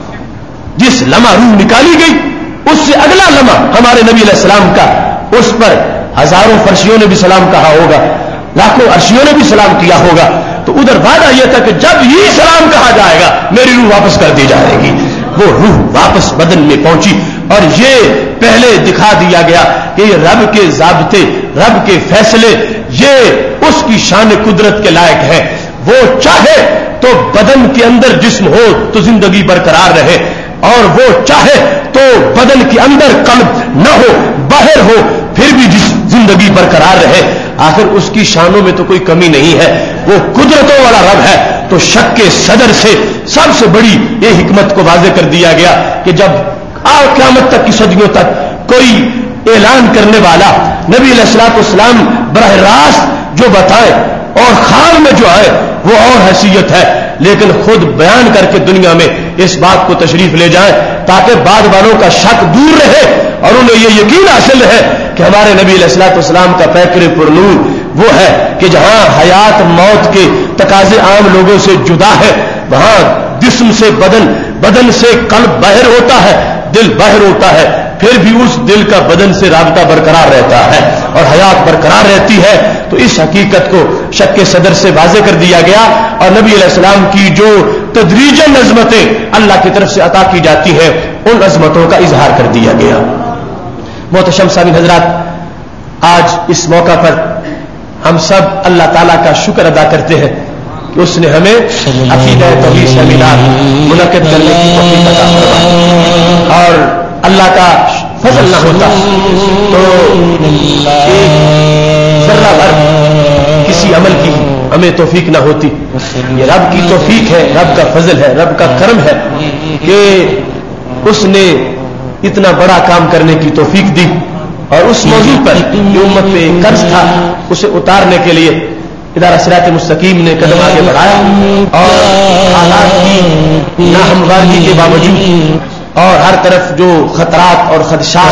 جس لمحہ روح نکالی گئی اس سے اگلا لمحہ ہمارے نبی علیہ السلام کا، اس پر ہزاروں فرشیوں نے بھی سلام کہا ہوگا، لاکھوں عرشیوں نے بھی سلام کیا ہوگا. تو ادھر وعدہ یہ تھا کہ جب ہی سلام کہا جائے گا میری روح واپس کر دی جائے گی. وہ روح واپس بدن میں پہنچی اور یہ پہلے دکھا دیا گیا کہ یہ رب کے ضابطے، رب کے فیصلے، یہ اس کی شان قدرت کے لائق ہے. وہ چاہے تو بدن کے اندر جسم ہو تو زندگی برقرار رہے، اور وہ چاہے تو بدن کے اندر قلب نہ ہو، باہر ہو، پھر بھی زندگی برقرار رہے. آخر اس کی شانوں میں تو کوئی کمی نہیں ہے، وہ قدرتوں والا رب ہے. تو شک کے صدر سے سب سے بڑی یہ حکمت کو واضح کر دیا گیا کہ جب قیامت تک کی صدیوں تک کوئی اعلان کرنے والا نبی علیہ الصلوۃ والسلام براہ راست جو بتائے اور خال میں جو آئے وہ اور حیثیت ہے، لیکن خود بیان کر کے دنیا میں اس بات کو تشریف لے جائیں تاکہ بعد والوں کا شک دور رہے اور انہیں یہ یقین حاصل رہے کہ ہمارے نبی علیہ الصلوۃ والسلام کا پیکر پر نور وہ ہے کہ جہاں حیات موت کے تقاضے عام لوگوں سے جدا ہے، وہاں جسم سے بدن سے قلب باہر ہوتا ہے، دل باہر ہوتا ہے، پھر بھی اس دل کا بدن سے رابطہ برقرار رہتا ہے اور حیات برقرار رہتی ہے. تو اس حقیقت کو شک کے صدر سے واضح کر دیا گیا اور نبی علیہ السلام کی جو تدریجاً عظمتیں اللہ کی طرف سے عطا کی جاتی ہیں ان عظمتوں کا اظہار کر دیا گیا. محتشم سامعین حضرات، آج اس موقع پر ہم سب اللہ تعالیٰ کا شکر ادا کرتے ہیں کہ اس نے ہمیں عقیدہ توحید سیمینار منعقد کرنے کی توفیق عطا فرمائی. اور اللہ کا فضل نہ ہوتا تو ذرہ بھر کسی عمل کی ہمیں توفیق نہ ہوتی. یہ رب کی توفیق ہے، رب کا فضل ہے، رب کا کرم ہے کہ اس نے اتنا بڑا کام کرنے کی توفیق دی. اور اس موضوع پر جو امت پہ قرض تھا اسے اتارنے کے لیے ادارہ صراط مستقیم نے قدم آگے بڑھایا اور حالات کی ناہمواری کے باوجود اور ہر طرف جو خطرات اور خدشات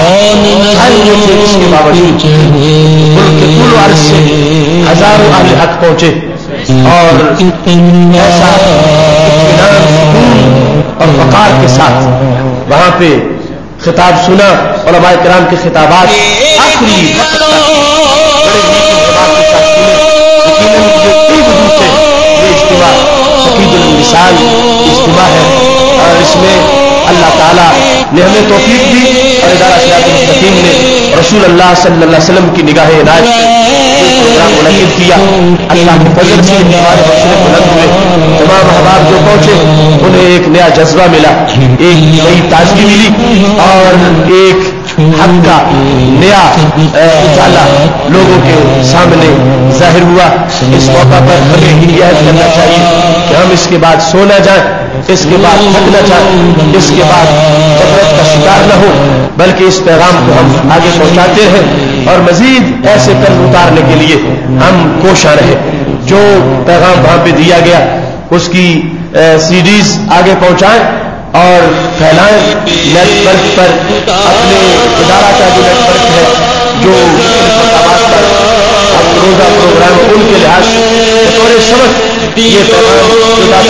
اس کے باوجود ملک کے طول و عرض سے ہزاروں اہل حق پہنچے اور ایسا اطمینان، سکون اور وقار کے ساتھ وہاں پہ خطاب سنا. علماء کرام کے خطابات آخری وقت تک بڑے نیک جماعت کے ساتھ سنے. یقیناً جو کئی وجوہ سے یہ اجتماع عقید المثال اجتماع ہے اور اس میں اللہ تعالیٰ نے ہمیں توفیق دی اور ادارہ صراط مستقیم نے رسول اللہ صلی اللہ علیہ وسلم کی نگاہ عنایت سے پروگرام منعقد کیا. اللہ کے فضل سے ہمارے حوصلے بلند ہوئے. تمام احباب جو پہنچے انہیں ایک نیا جذبہ ملا، ایک نئی تازگی ملی اور ایک حق کا نیا اجالا لوگوں کے سامنے ظاہر ہوا. اس موقع پر ہمیں یہ عہد کرنا چاہیے کہ ہم اس کے بعد سو نہ جائیں، اس کے بعد تھکنا چاہیں، اس کے بعد غفلت کا شکار نہ ہو، بلکہ اس پیغام کو ہم آگے پہنچاتے ہیں اور مزید ایسے قرض اتارنے کے لیے ہم کوشاں رہے. جو پیغام وہاں پہ دیا گیا اس کی سیڈیز آگے پہنچائیں اور پھیلائیں. نیٹ ورک پر اپنے ادارہ کا جو نیٹ ورک ہے جو مقامات پر روزہ پروگرام ان کے لحاظ سے بطور سبق یہ پیغام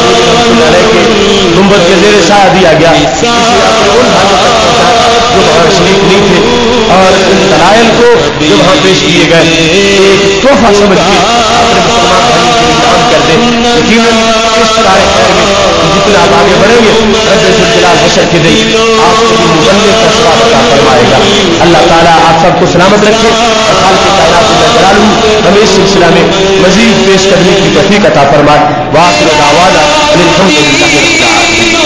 کے گنبد کے زیر سایہ دیا گیا اسے اپنے ان حالوں تک پہنچا جو وہاں شریک نہیں تھے اور ان دلائل کو جو وہاں پیش کیے گئے ایک تحفہ سمجھ کے اپنے مسلمان بھائیوں کے لیے کام کر دیں. یقیناً اس طرح خیر میں جتنا آپ آگے بڑھیں گے رب ذوالجلال حشر کے دن آپ کو بھی مبلغ کا ثواب عطا فرمائے گا. اللہ تعالیٰ آپ سب کو سلامت رکھے اور خالق کائنات جل جلالہ ہمیں اس سلسلہ میں مزید پیش کرنے کی توفیق عطا فرمائے. وآخر دعوانا الحمد للہ رب العالمین.